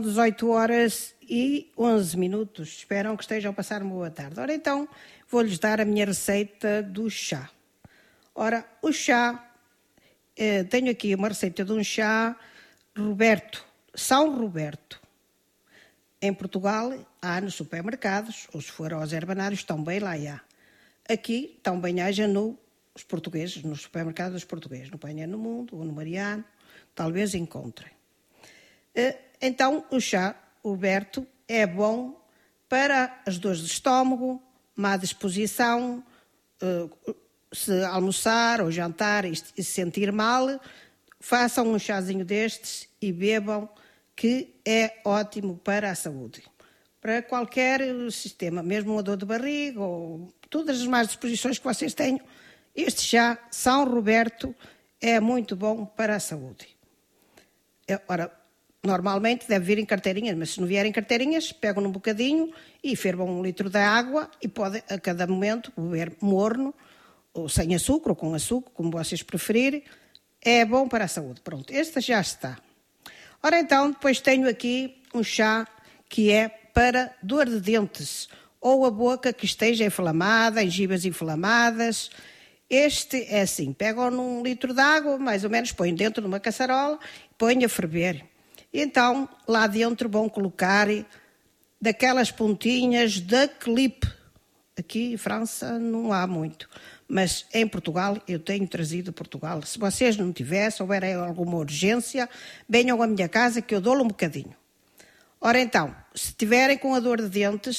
18h11. Esperam que estejam a passar uma boa tarde. Ora, então, vou-lhes dar a minha receita do chá. Ora, o chá, tenho aqui uma receita de um chá Roberto, São Roberto. Em Portugal, há nos supermercados, ou se for aos herbanários, também lá há. Aqui, também haja nos portugueses, nos supermercados dos portugueses. No Panha no Mundo ou no Mariano, talvez encontrem. Então, o chá Roberto é bom para as dores de estômago, má disposição, se almoçar ou jantar e se sentir mal, façam um chazinho destes e bebam, que é ótimo para a saúde. Para qualquer sistema, mesmo uma dor de barriga ou todas as más disposições que vocês tenham, este chá São Roberto é muito bom para a saúde. Ora, normalmente deve vir em carteirinhas, mas se não vier em carteirinhas, pegam num bocadinho e fervam 1 litro de água e pode a cada momento beber morno, ou sem açúcar, ou com açúcar, como vocês preferirem. É bom para a saúde. Pronto, este já está. Ora então, depois tenho aqui um chá que é para dor de dentes, ou a boca que esteja inflamada, gengivas inflamadas. Este é assim, pegam num litro de água, mais ou menos, põem dentro de uma caçarola, põem a ferver. Então, lá dentro vão colocar daquelas pontinhas da clipe. Aqui em França não há muito, mas em Portugal eu tenho trazido de Portugal. Se vocês não tiverem, se houver alguma urgência, venham à minha casa que eu dou-lhe um bocadinho. Ora então, se tiverem com a dor de dentes,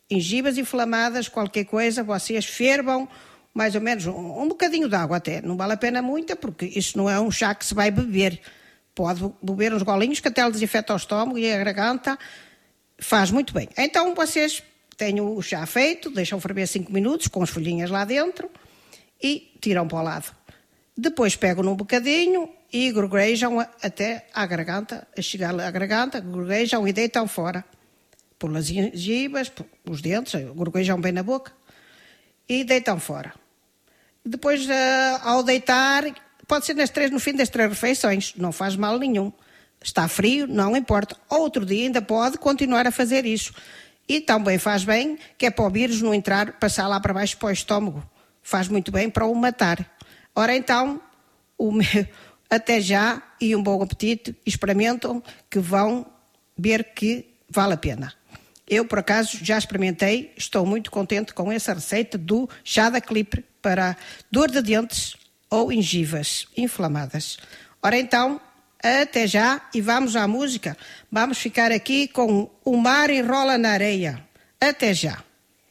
gengivas inflamadas, qualquer coisa, vocês fervam mais ou menos um bocadinho de água até. Não vale a pena muita, porque isso não é um chá que se vai beber. Pode beber uns golinhos que até ele desinfeta o estômago e a garganta. Faz muito bem. Então vocês têm o chá feito, deixam ferver 5 minutos com as folhinhas lá dentro e tiram para o lado. Depois pegam num bocadinho e gorgojam até à garganta, a chegar à garganta, gorgojam e deitam fora. Pelas gengivas, os dentes, gorgojam bem na boca e deitam fora. Depois, ao deitar, pode ser no fim das 3 refeições, não faz mal nenhum. Está frio, não importa. Outro dia ainda pode continuar a fazer isso. E também faz bem, que é para o vírus não entrar, passar lá para baixo para o estômago. Faz muito bem para o matar. Ora então, até já e um bom apetite, experimentam que vão ver que vale a pena. Eu, por acaso, já experimentei, estou muito contente com essa receita do chá da Clipper para dor de dentes ou gengivas inflamadas. Ora então, até já e vamos à música. Vamos ficar aqui com O Mar Enrola na Areia. Até já.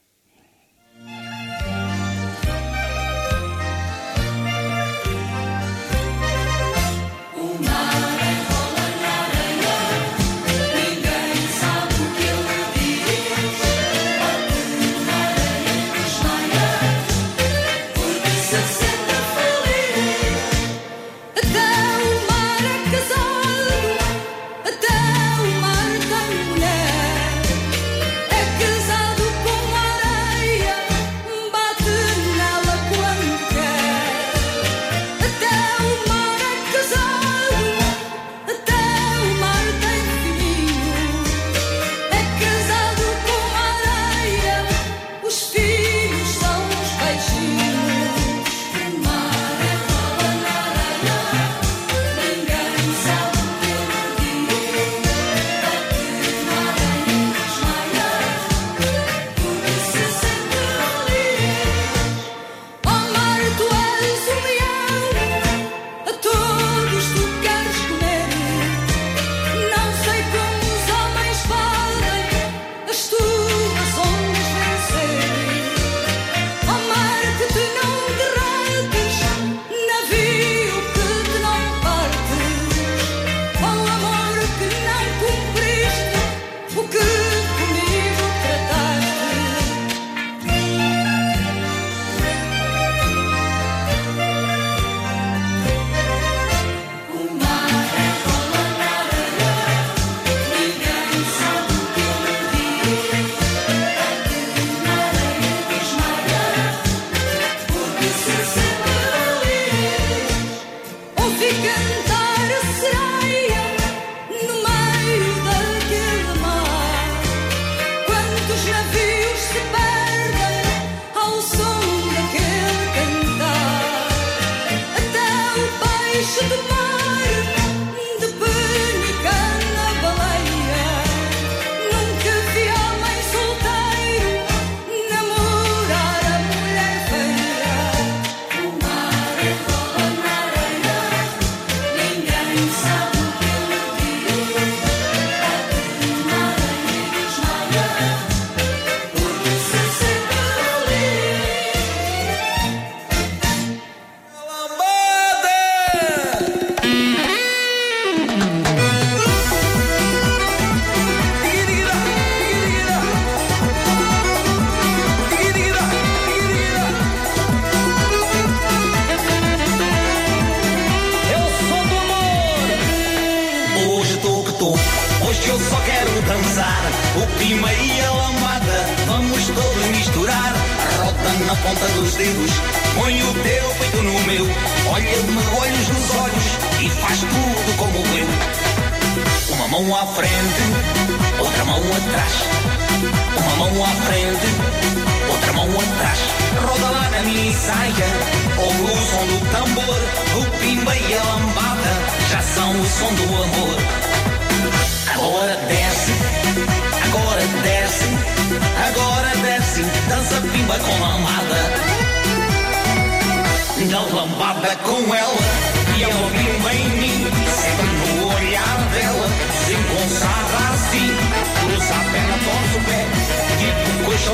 Na ponta dos dedos, põe o teu peito no meu, olha-me olhos nos olhos e faz tudo como eu. Uma mão à frente, outra mão atrás. Uma mão à frente, outra mão atrás. Roda lá na minha saia, ouve o som do tambor, o pimba e a lambada já são o som do amor. Agora desce, agora desce, agora desce, dança pimba com lambada. Na lambada com ela, e ela pimba em mim, sempre no olhar dela, desengonçada assim, cruza a perna, torce o pé, tipo coxa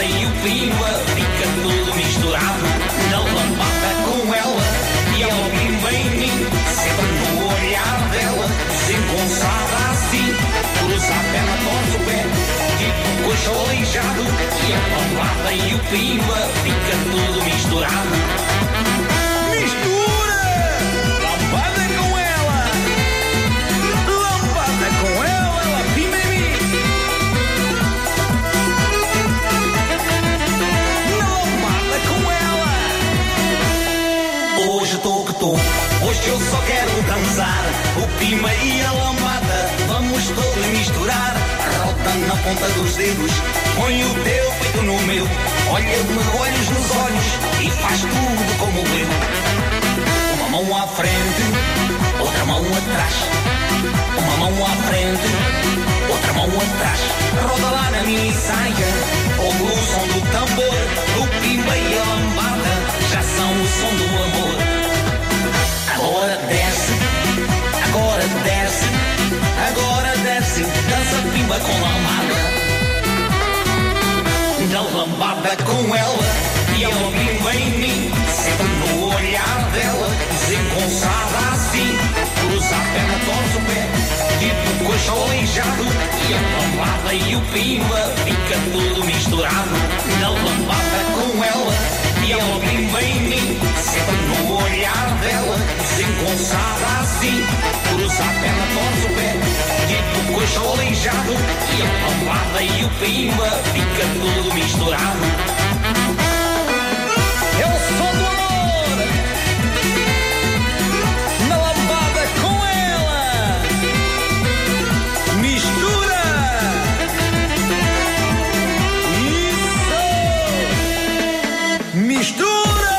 lambada e o pimba fica tudo misturado. Na lambada com ela e ela pimba em mim, sempre no olhar dela, desengonçada assim, cruza a perna, torce o pé, tipo coxo aleijado. E a lambada e o pimba fica tudo misturado. Hoje eu só quero dançar o pima e a lambada, vamos todos misturar. Roda na ponta dos dedos, põe o teu peito no meu, olha-me olhos nos olhos e faz tudo como eu. Uma mão à frente, outra mão atrás. Uma mão à frente, outra mão atrás. Roda lá na minha saia, ouve o som do tambor. O pimba e a lambada já são o som do amor. Agora desce, agora desce, agora desce, dança pimba com lambada. Na lambada com ela e ela pimba em mim, sempre no olhar dela, desengonçada assim, cruza a perna, torce o pé, tipo coxo aleijado. E a lambada e o pimba fica tudo misturado. Na lambada com ela e ela pimba em mim, sempre no olhar dela, desengonçada assim, cruza a perna, torce o pé, tipo coxo aleijado. E a lambada e o pimba fica tudo misturado. É o som do amor. Na lambada com ela, mistura. Isso. Mistura.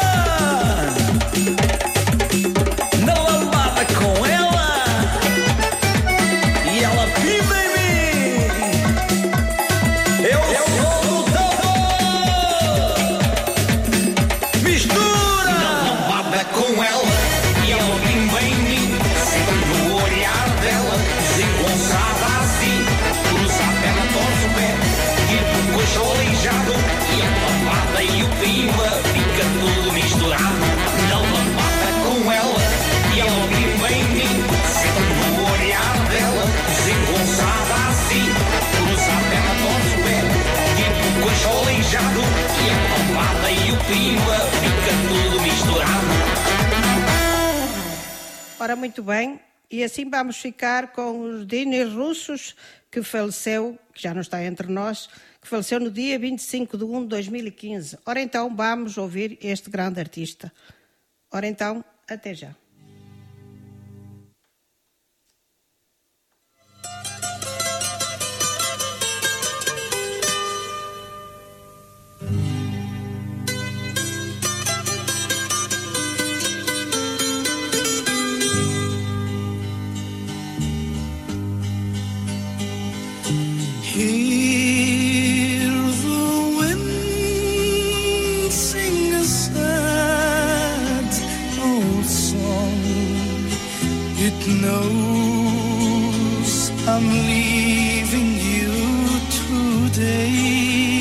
E a lambada e o pimba fica tudo misturado. Ora, muito bem, e assim vamos ficar com os Denis Russos, que faleceu, que já não está entre nós, que faleceu no dia 25 de 1 de 2015. Ora então, vamos ouvir este grande artista. Ora então, até já. Hear the wind sing a sad old song. It knows I'm leaving you today.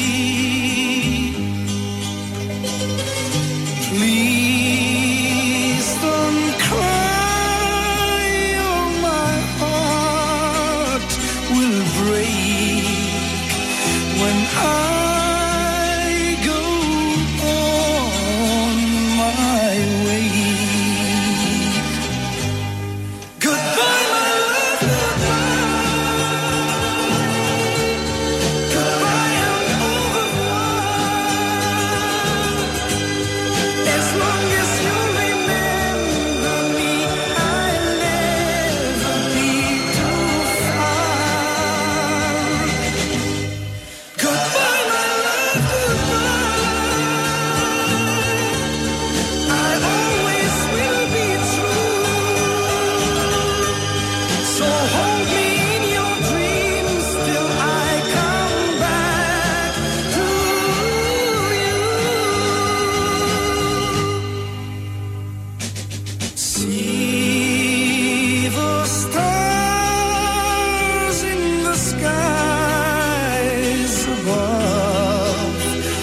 Please don't cry, or my heart will break when I go on my way. Goodbye, my love, goodbye. Goodbye and au revoir. As long as you remember me, I'll never be too far. Goodbye, my love, goodbye. I always will be true. So hold me in your dreams till I come back to you. See the stars in the skies above.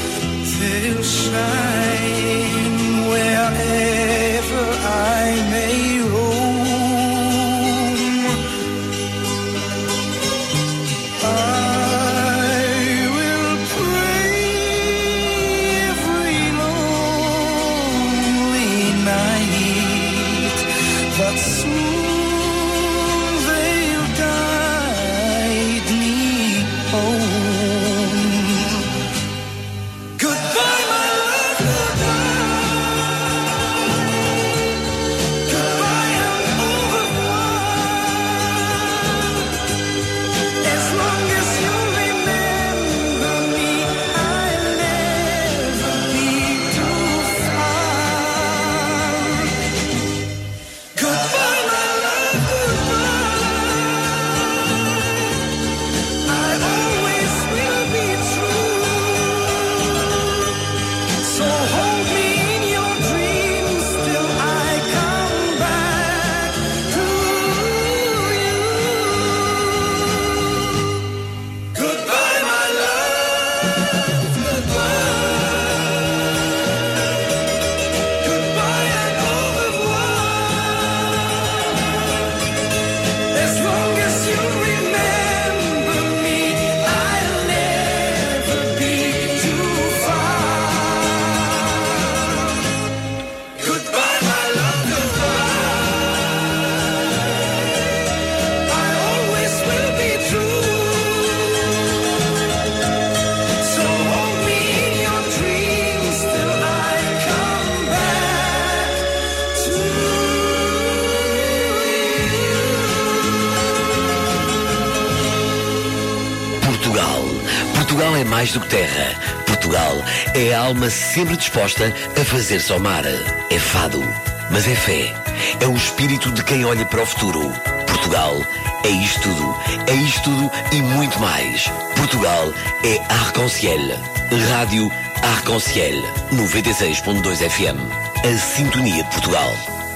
Portugal é mais do que terra. Portugal é a alma sempre disposta a fazer-se ao mar. É fado, mas é fé. É o espírito de quem olha para o futuro. Portugal é isto tudo. É isto tudo e muito mais. Portugal é Arc-en-Ciel. Rádio Arc-en-Ciel. 96.2 FM. A sintonia de Portugal.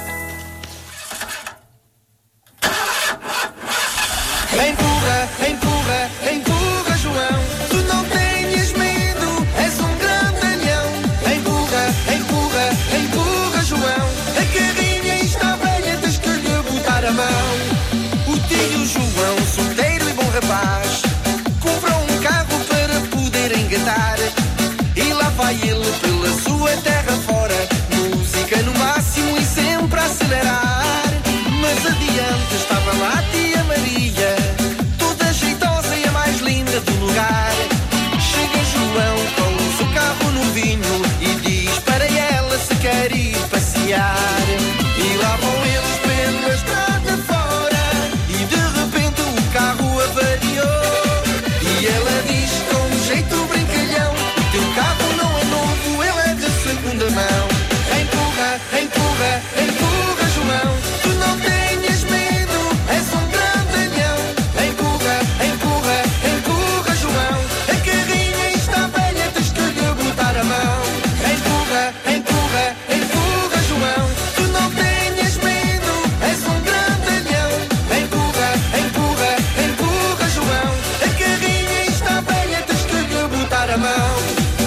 Empurra, empurra, empurra, João. Tu não tenhas medo, és um grandalhão. Empurra, empurra, empurra, João. A carrinha está velha, tens que lhe botar a mão. O tio João, solteiro e bom rapaz, comprou um carro para poder engatar. E lá vai ele pela sua terra fora, música no máximo e sempre a acelerar. Mas adiante estava lá a tia Maria, toda jeitosa e a mais linda do lugar. Chega João com o seu carro novinho e diz para ela se quer ir passear. E lá vão eles pela estrada fora e de repente o carro avariou. E ela diz com um jeito brincalhão: o teu carro não é novo, ele é de segunda mão. Empurra, empurra, empurra, João. Tu não tenhas medo, és um grandalhão. Empurra, empurra, empurra, João. A carrinha está velha, tens que lhe botar a mão. Empurra, empurra, empurra, João. Tu não tenhas medo, és um grandalhão. Empurra, empurra, empurra, João. A carrinha está velha, tens que lhe botar a mão.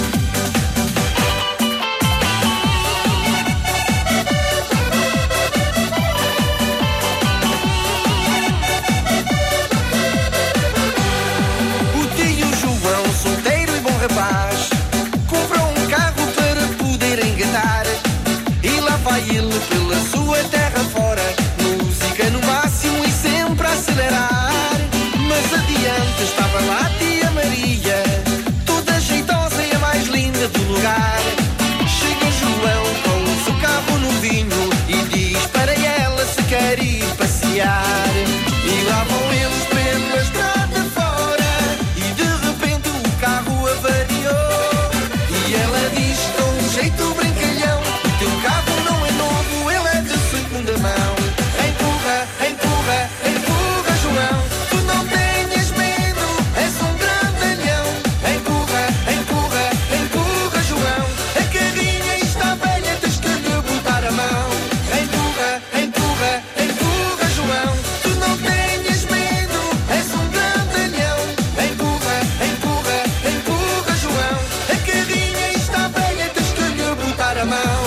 Comprou um carro para poder engatar. E lá vai ele pela sua terra fora, música no máximo e sempre a acelerar. Mas adiante estava lá a tia Maria, toda jeitosa e a mais linda do lugar. Chega João com o seu carro novinho e diz para ela se quer ir passear. E lá vão eles pela estrada fora e de repente o carro avariou. E ela diz com um jeito brincalhão: o teu carro não é novo, ele é de segunda mão. Empurra, empurra, empurra, João. Tu não tenhas medo, és um grandalhão. Empurra, empurra, empurra, João. A carrinha está velha, tens que lhe botar a mão. Empurra, empurra, empurra, João. Tu não tenhas medo, és um grandalhão. Empurra, empurra, empurra, João. A carrinha está velha, tens que lhe botar a mão.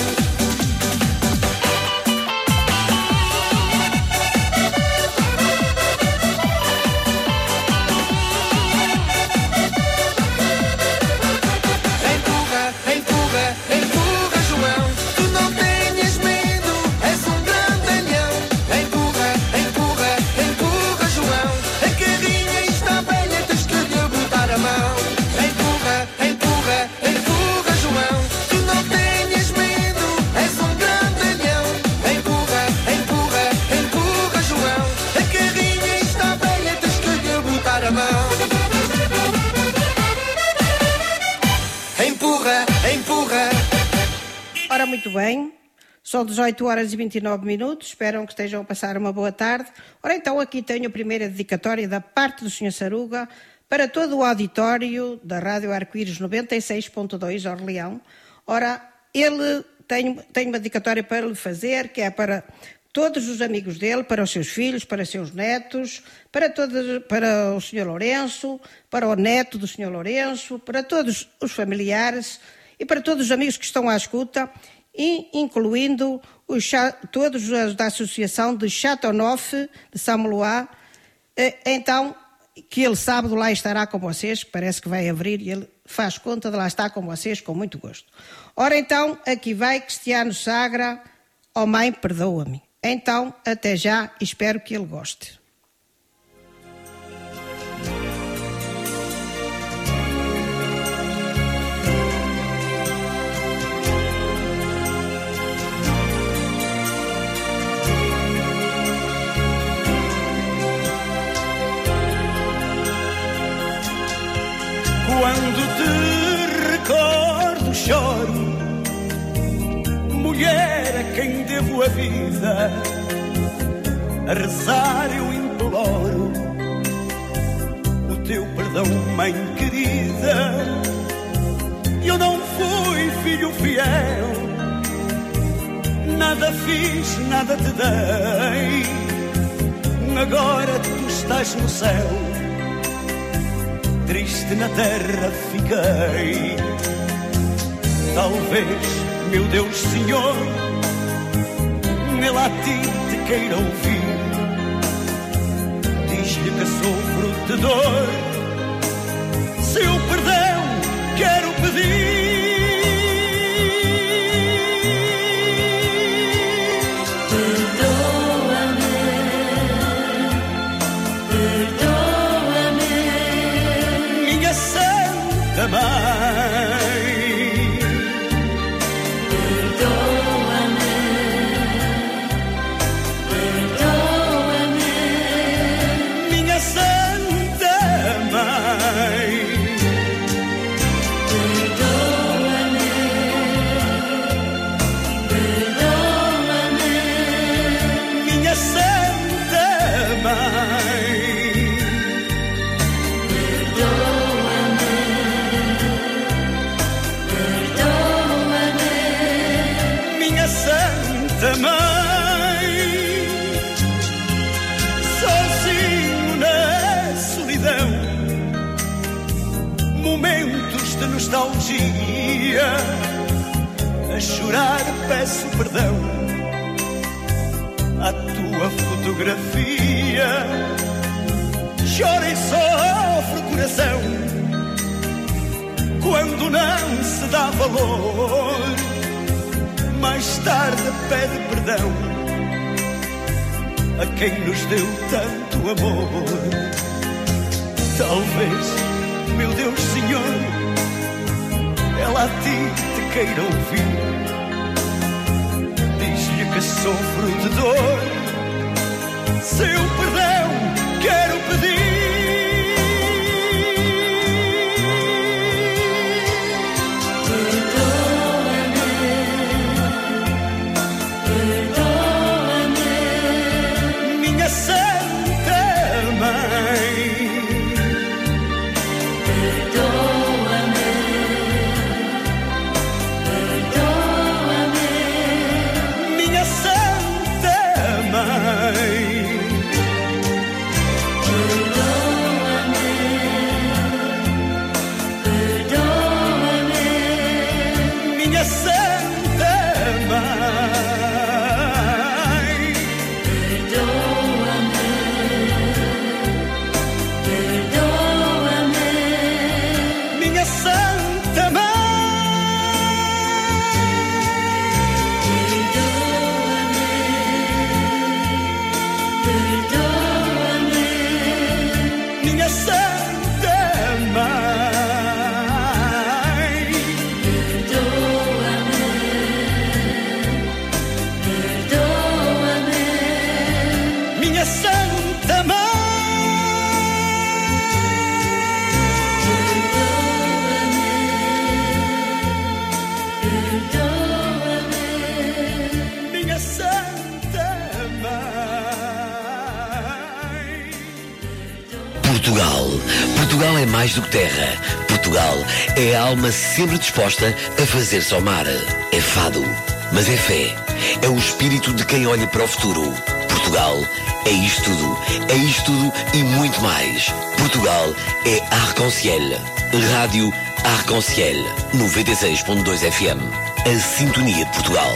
Empurra, empurra, empurra, João. Tu não tenhas medo, és um grandalhão. Empurra, empurra, empurra, João. A carrinha está velha, tens que lhe botar a mão. Empurra, empurra, empurra, João. Tu não tenhas medo, és um grandalhão. Empurra, empurra, empurra, João. A carrinha está velha, tens que lhe botar a mão. Empurra, empurra. Ora, muito bem. São 18 horas e 29 minutos. Espero que estejam a passar uma boa tarde. Ora, então aqui tenho a primeira dedicatória da parte do Sr. Saruga para todo o auditório da Rádio Arco-Íris 96.2 Orleão. Ora, ele tem uma dedicatória para lhe fazer, que é para todos os amigos dele, para os seus filhos, para os seus netos, para o Sr. Lourenço, para o neto do Sr. Lourenço, para todos os familiares e para todos os amigos que estão à escuta, incluindo todos os da Associação de Châteauneuf de Saint-Melois. Então, que ele sábado lá estará com vocês, que parece que vai abrir, e ele faz conta de lá estar com vocês com muito gosto. Ora então, aqui vai Cristiano Sagra, ó mãe, perdoa-me. Então, até já, espero que ele goste. Quando te recordo choro, mulher a quem devo a vida, a rezar eu imploro o teu perdão, mãe querida. Eu não fui filho fiel, nada fiz, nada te dei. Agora tu estás no céu, triste na terra fiquei. Talvez, meu Deus Senhor, nele a ti te queira ouvir. Diz-lhe que sofro de dor, seu perdão quero pedir. Nostalgia, a chorar peço perdão à tua fotografia. Chora e sofre o coração quando não se dá valor. Mais tarde pede perdão a quem nos deu tanto amor. Talvez, meu Deus Senhor, ela a ti te queira ouvir. Diz-lhe que sofro de dor, seu perdão quero pedir. Perdoa-me, minha santa mãe. Portugal é mais do que terra. Portugal é a alma sempre disposta a fazer-se ao mar. É fado. mas é fé. É o espírito de quem olha para o futuro. Portugal é isto tudo. É isto tudo e muito mais. Portugal é Arc-en-Ciel. Rádio Arc-en-Ciel. 96.2 FM. A sintonia de Portugal.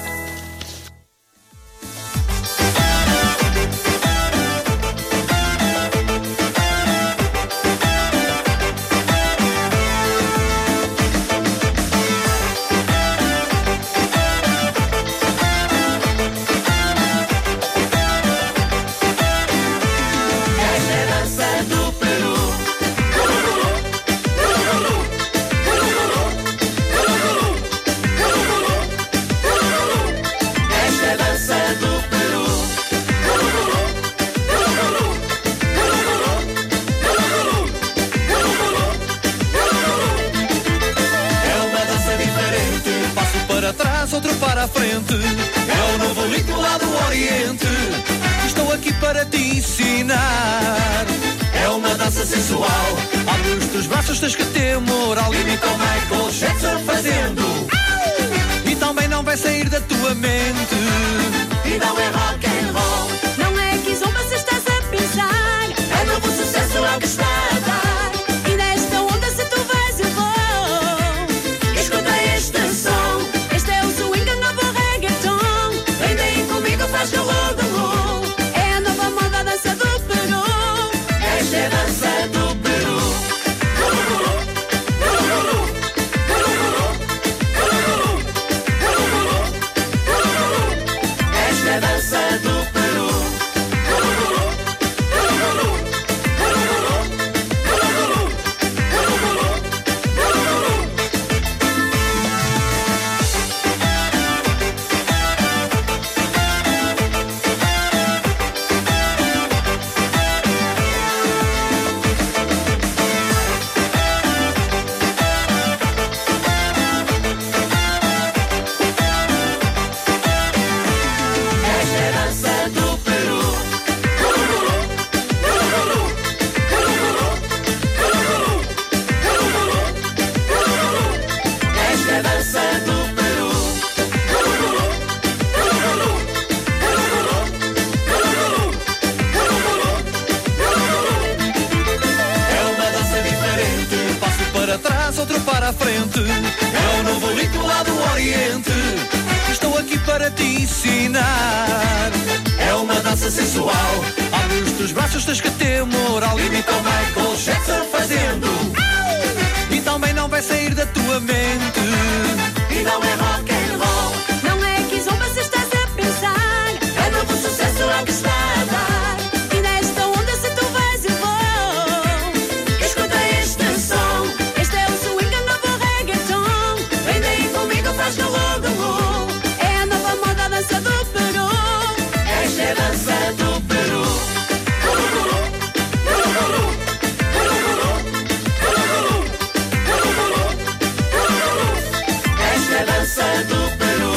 Outro para a frente, é o novo ritmo lá do Oriente. Estou aqui para te ensinar. É uma dança sensual. Abre os teus braços, tens que ter moral. Imita o Michael Jackson fazendo. E também não vai sair da tua mente. E não é rock and roll. Não é que zomba se estás a pensar. É novo sucesso, é o que está a dar. E nesta onda se tu vais eu vou. Escuta este som. Faz galô, é a nova moda dança do Peru. Esta é a dança do Peru. Esta é a dança do Peru. Outro para a frente, é o novo ritmo lá do Oriente. Estou aqui para te ensinar. É uma dança sensual. Abre os teus braços, tens que ter moral. Imita o Michael Jackson fazendo. E também não vai sair da tua mente. E não é rock and roll. Não é que zomba se estás a pensar. É novo sucesso, é o que está a dar. E nesta onda se tu vais eu vou. Escuta este som. Faz galô, galô, é a nova moda dança do Peru. Esta é a dança do Peru. Esta é a dança do Peru.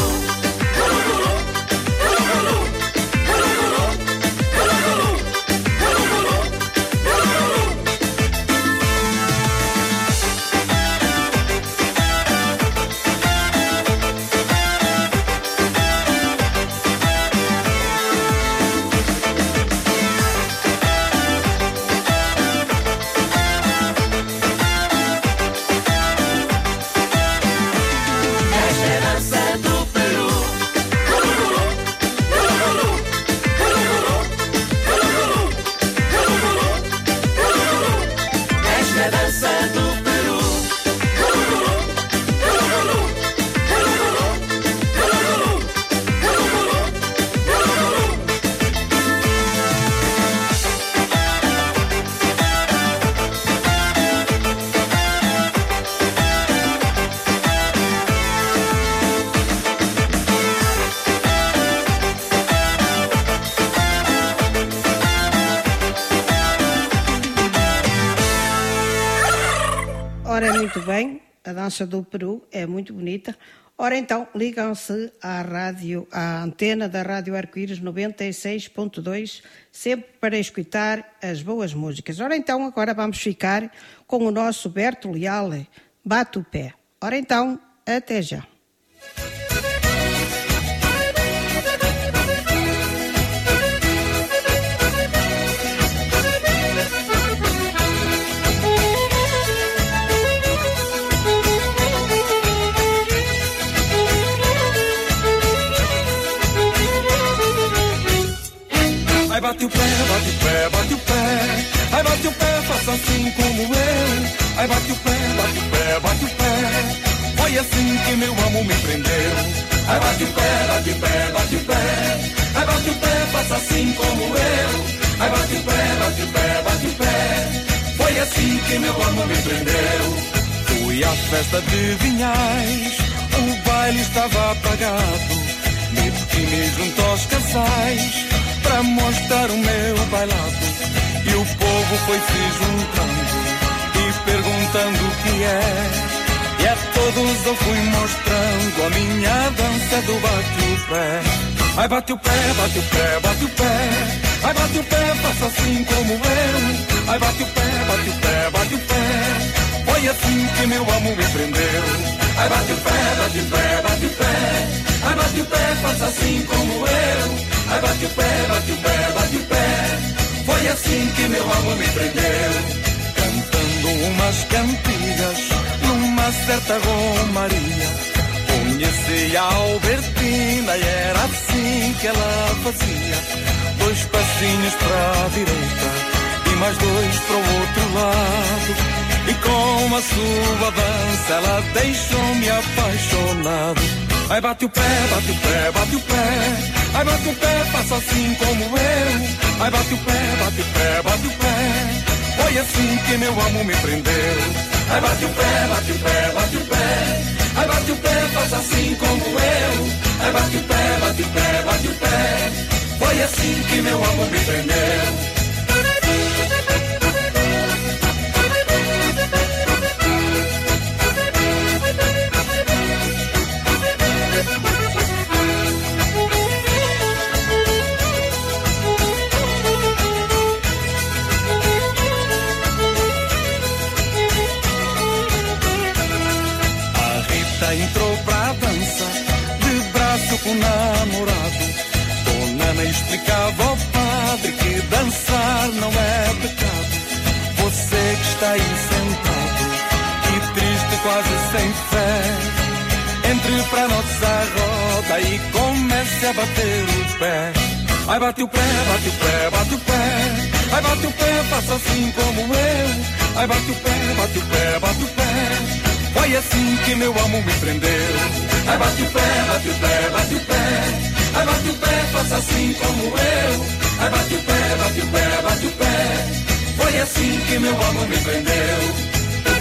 Ora, muito bem, a dança do Peru é muito bonita. Ora então, ligam-se à antena da Rádio Arco-Íris 96.2, sempre para escutar as boas músicas. Ora então, agora vamos ficar com o nosso Berto Leal, Bate o Pé. Ora então, até já. Ai, bate o pé, bate o pé, bate o pé. Foi assim que meu amor me prendeu. Ai, bate o pé, bate o pé, bate o pé. Ai, bate o pé, faça assim como eu. Ai, bate o pé, bate o pé, bate o pé. Foi assim que meu amor me prendeu. Fui à festa de Vinhais, o baile estava apagado. Me junto aos casais para mostrar o meu bailado. E o povo foi se juntando e perguntando o que é. E a todos eu fui mostrando a minha dança do bate-o-pé. Ai, bate o pé, bate o pé, bate o pé. Ai, bate o pé, faça assim como eu. Ai, bate o pé, bate o pé, bate o pé. Foi assim que meu amor me prendeu. Ai, bate o pé, bate o pé, bate o pé. Ai, bate o pé, faça assim como eu. Ai, bate o pé, bate o pé, bate o pé. Foi assim que meu amor me prendeu. Cantando umas cantigas numa certa romaria. Conheci a Albertina e era assim que ela fazia. 2 passinhos para a direita e mais 2 para o outro lado. E com a sua dança ela deixou-me apaixonado. Ai, bate o pé, bate o pé, bate o pé. Ai, bate o pé, faça assim como eu. Ai, bate o pé, bate o pé, bate o pé. Foi assim que meu amor me prendeu. Ai, bate o pé, bate o pé, bate o pé. Ai, bate o pé, faça assim como eu. Ai, bate o pé, bate o pé, bate o pé. Foi assim que meu amor me prendeu. Entrou pra dança, de braço com o namorado. Dona Ana explicava ao padre que dançar não é pecado. Você que está aí sentado e triste, quase sem fé, entre pra nossa roda e comece a bater o pé. Ai, bate o pé, bate o pé, bate o pé. Ai, bate o pé, faça assim como eu. Ai, bate o pé, bate o pé, bate o pé. Foi assim que meu amor me prendeu. Ai, bate o pé, bate o pé, bate o pé. Ai, bate o pé, faça assim como eu. Ai, bate o pé, bate o pé, bate o pé. Foi assim que meu amor me prendeu.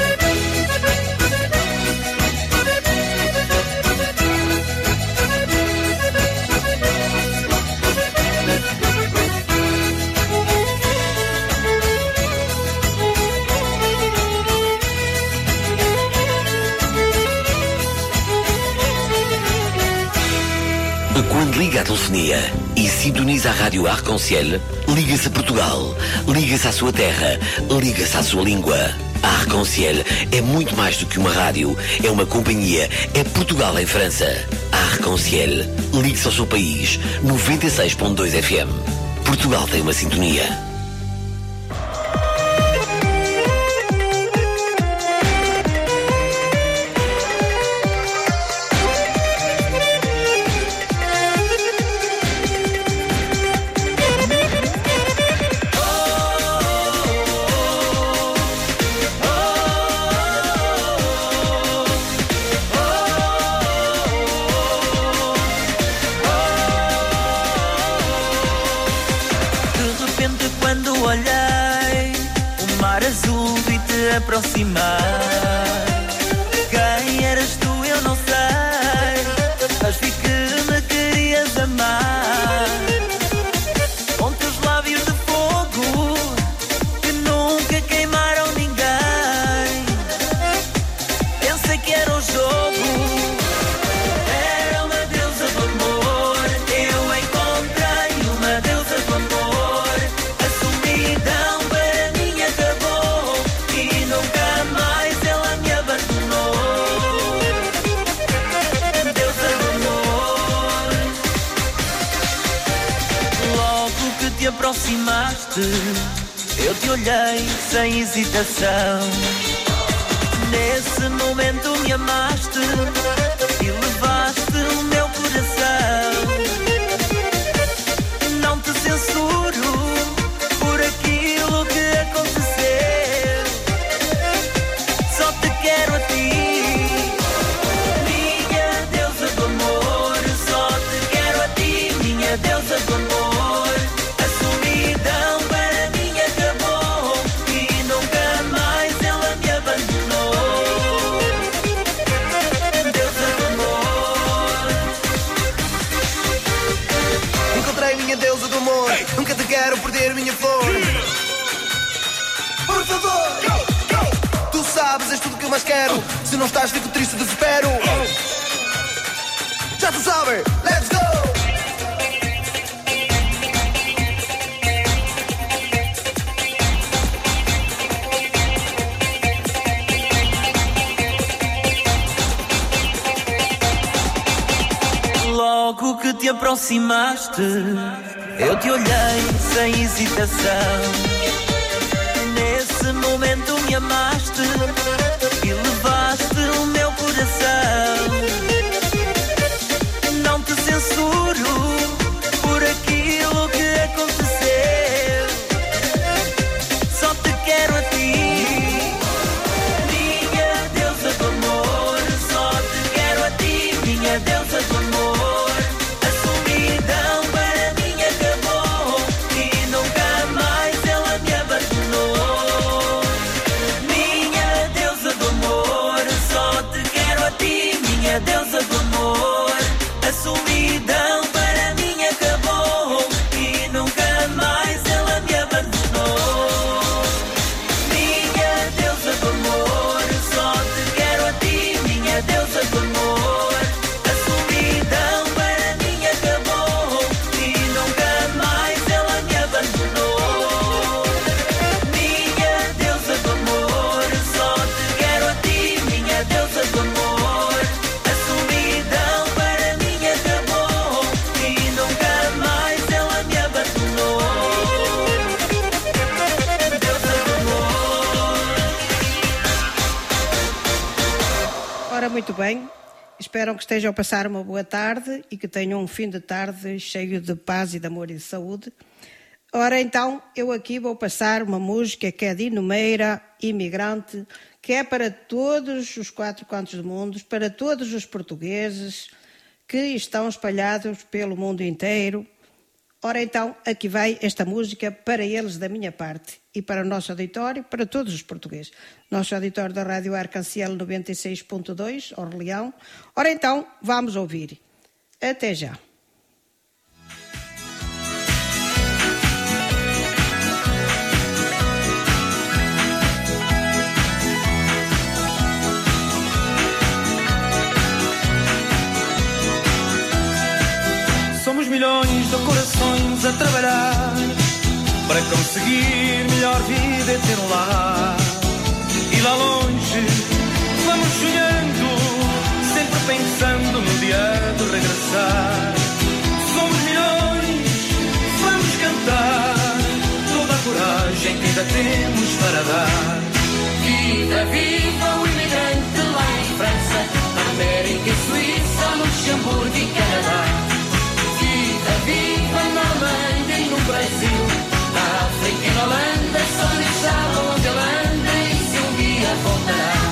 Quando liga a telefonia e sintoniza a rádio Arc-en-Ciel, liga-se a Portugal, liga-se à sua terra, liga-se à sua língua. A Arc-en-Ciel é muito mais do que uma rádio, é uma companhia, é Portugal em França. A Arc-en-Ciel, ligue-se ao seu país, 96.2 FM. Portugal tem uma sintonia. Aproximar. Quem eras tu, eu não sei, mas vi que me querias amar. Com teus lábios de fogo que nunca queimaram ninguém. Pensei que era um jogo, era uma deusa do amor. Eu encontrei uma deusa do amor. A solidão para mim acabou e nunca mais ela me abandonou. Deusa do amor. Logo que te aproximaste, eu te olhei sem hesitação. Nesse momento me amaste e levaste o meu coração. Não te censuro por aquilo que aconteceu. Se não estás, fico triste, desespero. Já tu sabes, let's go! Logo que te aproximaste, eu te olhei sem hesitação. Nesse momento me amaste e levaste o meu coração. Não te censuro por aquilo que aconteceu. Só te quero a ti, minha deusa do amor. Só te quero a ti, minha deusa do amor. Minha deusa do amor, a solidão para mim acabou e nunca mais ela me abandonou. Minha deusa do amor, só te quero a ti, minha deusa do amor, a solidão para mim acabou e nunca mais ela me abandonou. Minha deusa do amor, só te quero a ti, minha deusa do amor. Ora, muito bem, espero que estejam a passar uma boa tarde e que tenham um fim de tarde cheio de paz e de amor e de saúde. Ora, então, eu aqui vou passar uma música que é de Inumeira, Imigrante, que é para todos os 4 cantos do mundo, para todos os portugueses que estão espalhados pelo mundo inteiro. Ora, então, aqui vai esta música para eles da minha parte e para o nosso auditório, para todos os portugueses. Nosso auditório da Rádio Arcanciel 96.2, Orleão. Ora, então, vamos ouvir. Até já. Somos milhões de corações a trabalhar para conseguir melhor vida e ter um lar. E lá longe vamos sonhando, sempre pensando no dia de regressar. Somos milhões, vamos cantar toda a coragem que ainda temos para dar. Viva, viva o imigrante lá em França, na América e Suíça, no Luxemburgo e Canadá. Viva na Alemanha e no Brasil, na África e na Holanda, só deixá-lo onde ele anda e se um dia voltará.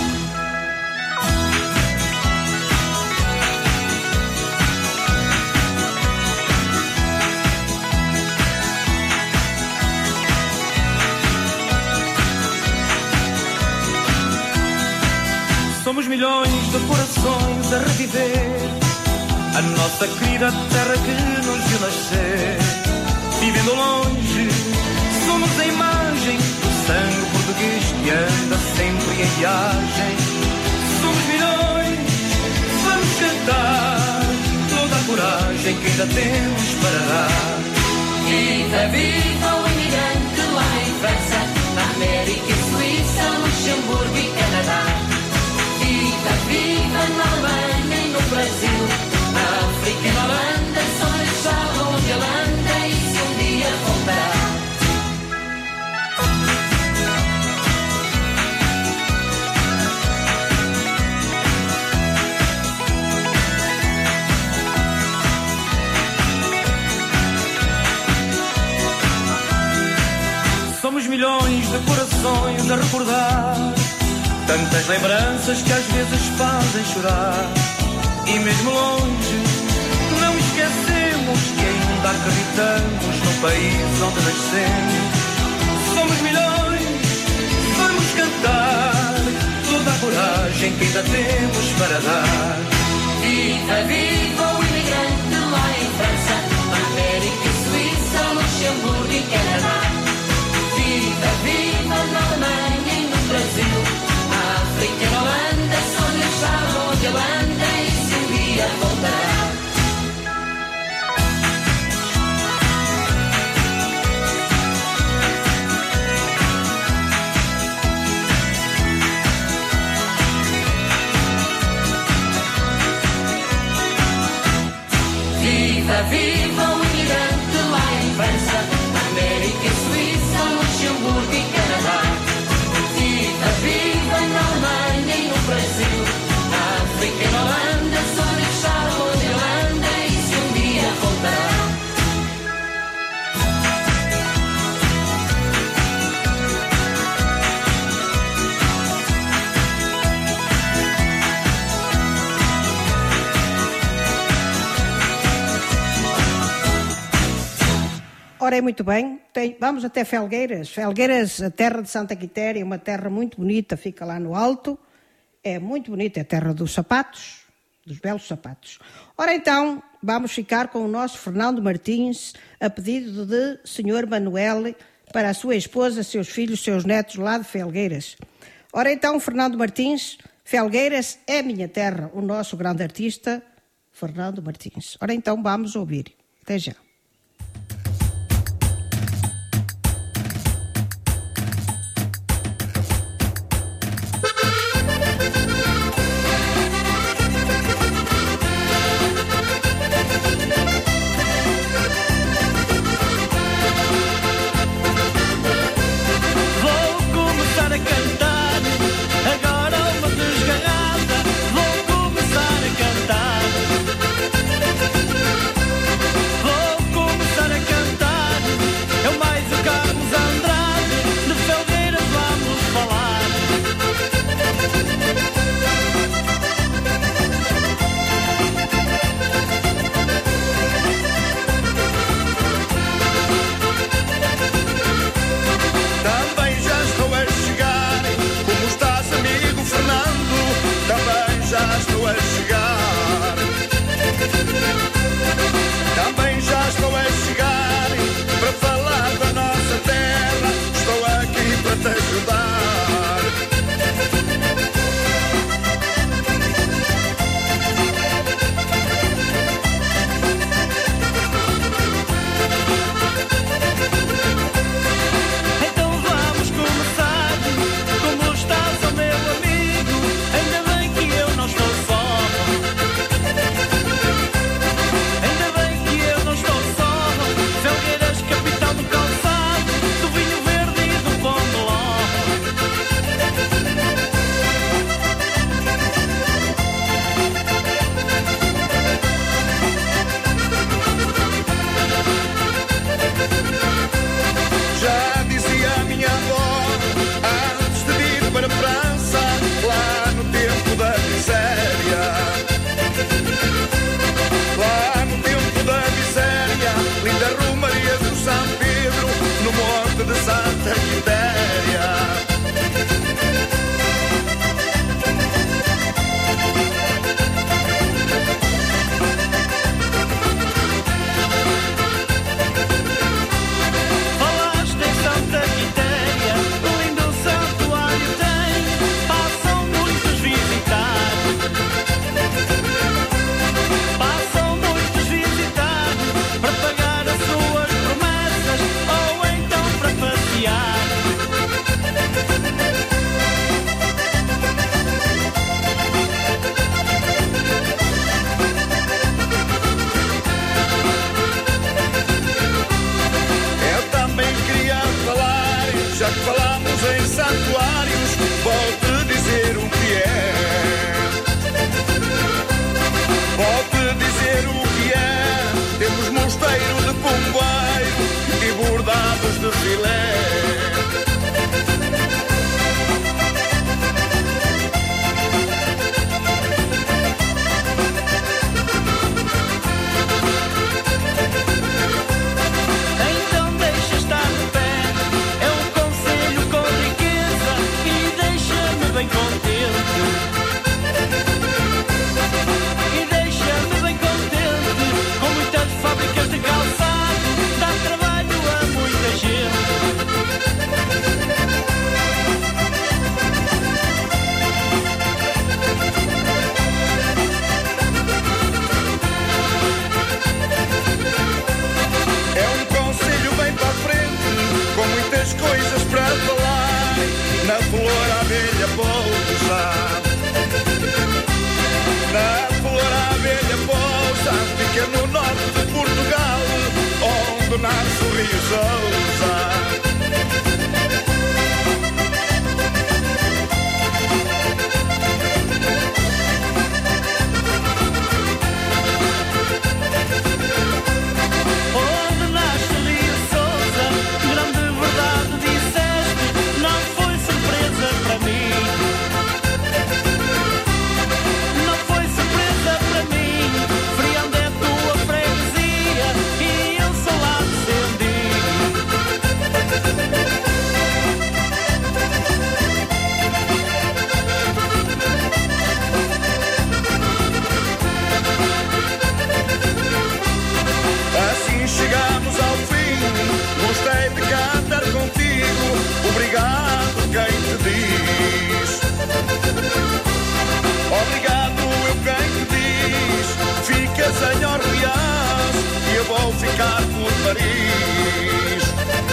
Somos milhões de corações a reviver a nossa querida terra que nos viu nascer. Vivendo longe, somos a imagem do sangue português que anda sempre em viagem. Somos milhões, vamos cantar toda a coragem que ainda temos para dar. Viva, viva o imigrante lá em França, na América e Suíça, Luxemburgo e Canadá. Viva, viva na Alemanha e no Brasil, na África e na Holanda, só deixá-lo onde ele anda e se um dia voltará. Somos milhões de corações a recordar tantas lembranças que às vezes fazem chorar. E mesmo longe, não esquecemos que ainda acreditamos no país onde nascemos. Somos milhões, vamos cantar toda a coragem que ainda temos para dar. Viva, viva o imigrante lá em França, na América e Suíça, Luxemburgo e Canadá. Viva, viva na Alemanha e no Brasil, na África e na Holanda, ele anda e se um dia voltará. Viva, viva o imigrante lá em França, América e Suíça, Luxemburgo e Canadá. Viva, viva na Alemanha e no Brasil, na África e na Holanda, Zurich, Charlotte, Irlanda e se um dia voltará. Ora, é muito bem. Vamos até Felgueiras. Felgueiras, a terra de Santa Quitéria, uma terra muito bonita, fica lá no alto. É muito bonita, é a terra dos sapatos, dos belos sapatos. Ora, então, vamos ficar com o nosso Fernando Martins, a pedido de Sr. Manuel, para a sua esposa, seus filhos, seus netos, lá de Felgueiras. Ora, então, Fernando Martins, Felgueiras é minha terra, o nosso grande artista, Fernando Martins. Ora, então, vamos ouvir. Até já. Como estás, oh meu amigo? Ainda bem que eu não estou só. Rio Sousa. Onde nasce Rio Sousa, grande verdade disseste, não foi surpresa para mim. Não foi surpresa para mim, Friando é tua freguesia e eu sou lá descendi. Assim chegamos ao fim. Gostei de cantar contigo. Obrigado quem te diz. Obrigado eu quem te diz. Ficas em Orleans e eu vou ficar por Paris.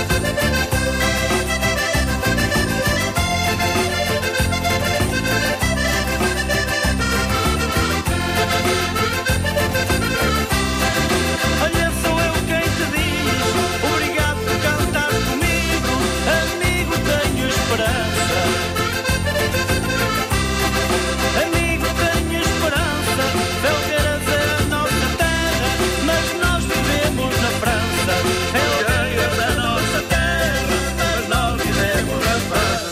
Olha, sou eu quem te diz, obrigado por cantar comigo, amigo, tenho esperança. Amigo, tenho esperança, Felgueiras é a nossa terra, mas nós vivemos na França. Felgueiras é a nossa terra, mas nós vivemos na França.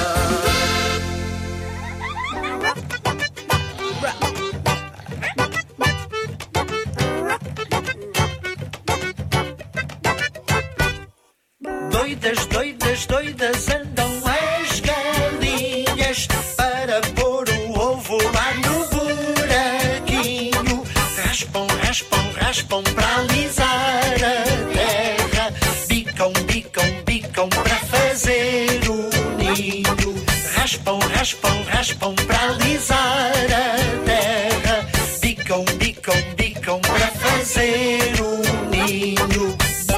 Doidas, doidas, doidas andam as galinhas para pôr o ovo lá no buraquinho. Raspam, raspam, raspam para alisar a terra. Bicam, bicam, bicam para fazer o ninho. Raspam, raspam, raspam para alisar a terra. Bicam, bicam, bicam para fazer o ninho.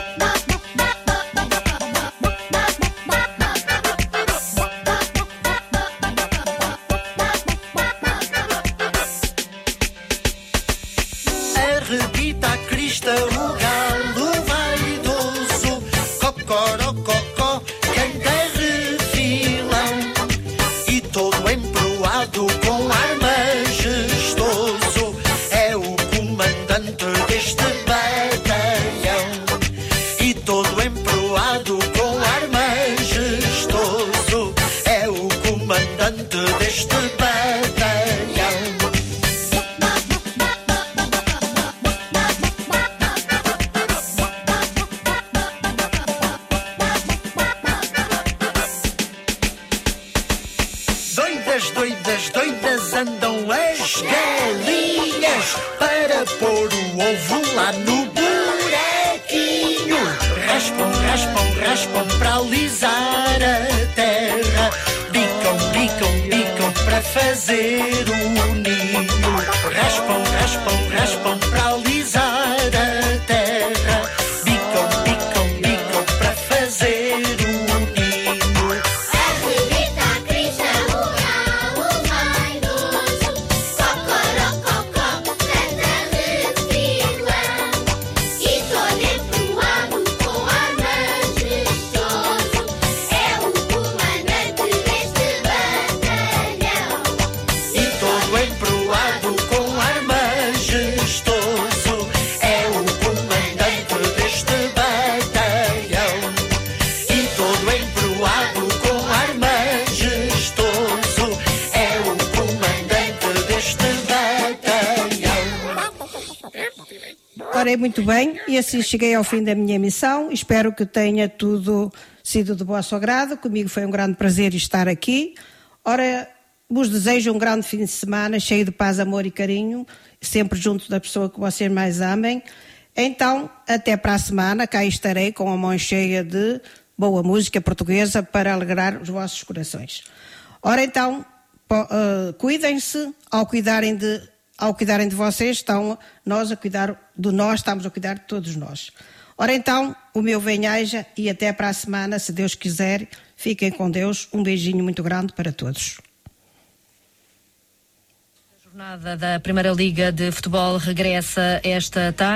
Arrebita a crista o galo vaidoso, cocorococó, canta refilão, e todo emproado com ar majestoso, é o comandante deste batalhão. E todo emproado com ar majestoso, é o comandante deste batalhão. Doidas, doidas, doidas andam as galinhas para pôr o ovo lá no buraquinho. Raspam, raspam, raspam para alisar a terra. Bicam, bicam, bicam para fazer o ninho. Raspam, raspam, raspam para alisar a terra. Bicam, bicam, bicam para fazer o ninho. Arrebita a crista o galo vaidoso, cocorococó, canta refilão, e todo emproado com ar majestoso, é o comandante deste batalhão. E todo emproado com ar majestoso, é o comandante deste batalhão. E todo emproado com ar majestoso, é o comandante deste batalhão. Orei muito bem e assim cheguei ao fim da minha missão. Espero que tenha tudo sido de vosso agrado. Comigo foi um grande prazer estar aqui. Ora, vos desejo um grande fim de semana cheio de paz, amor e carinho, sempre junto da pessoa que vocês mais amem. Então, até para a semana, cá estarei com a mão cheia de boa música portuguesa para alegrar os vossos corações. Ora então, cuidem-se, ao cuidarem de vocês, estão nós a cuidar de nós, estamos a cuidar de todos nós. Ora então, o meu bem-aja e até para a semana, se Deus quiser. Fiquem com Deus. Um beijinho muito grande para todos. A jornada da Primeira Liga de Futebol regressa esta tarde.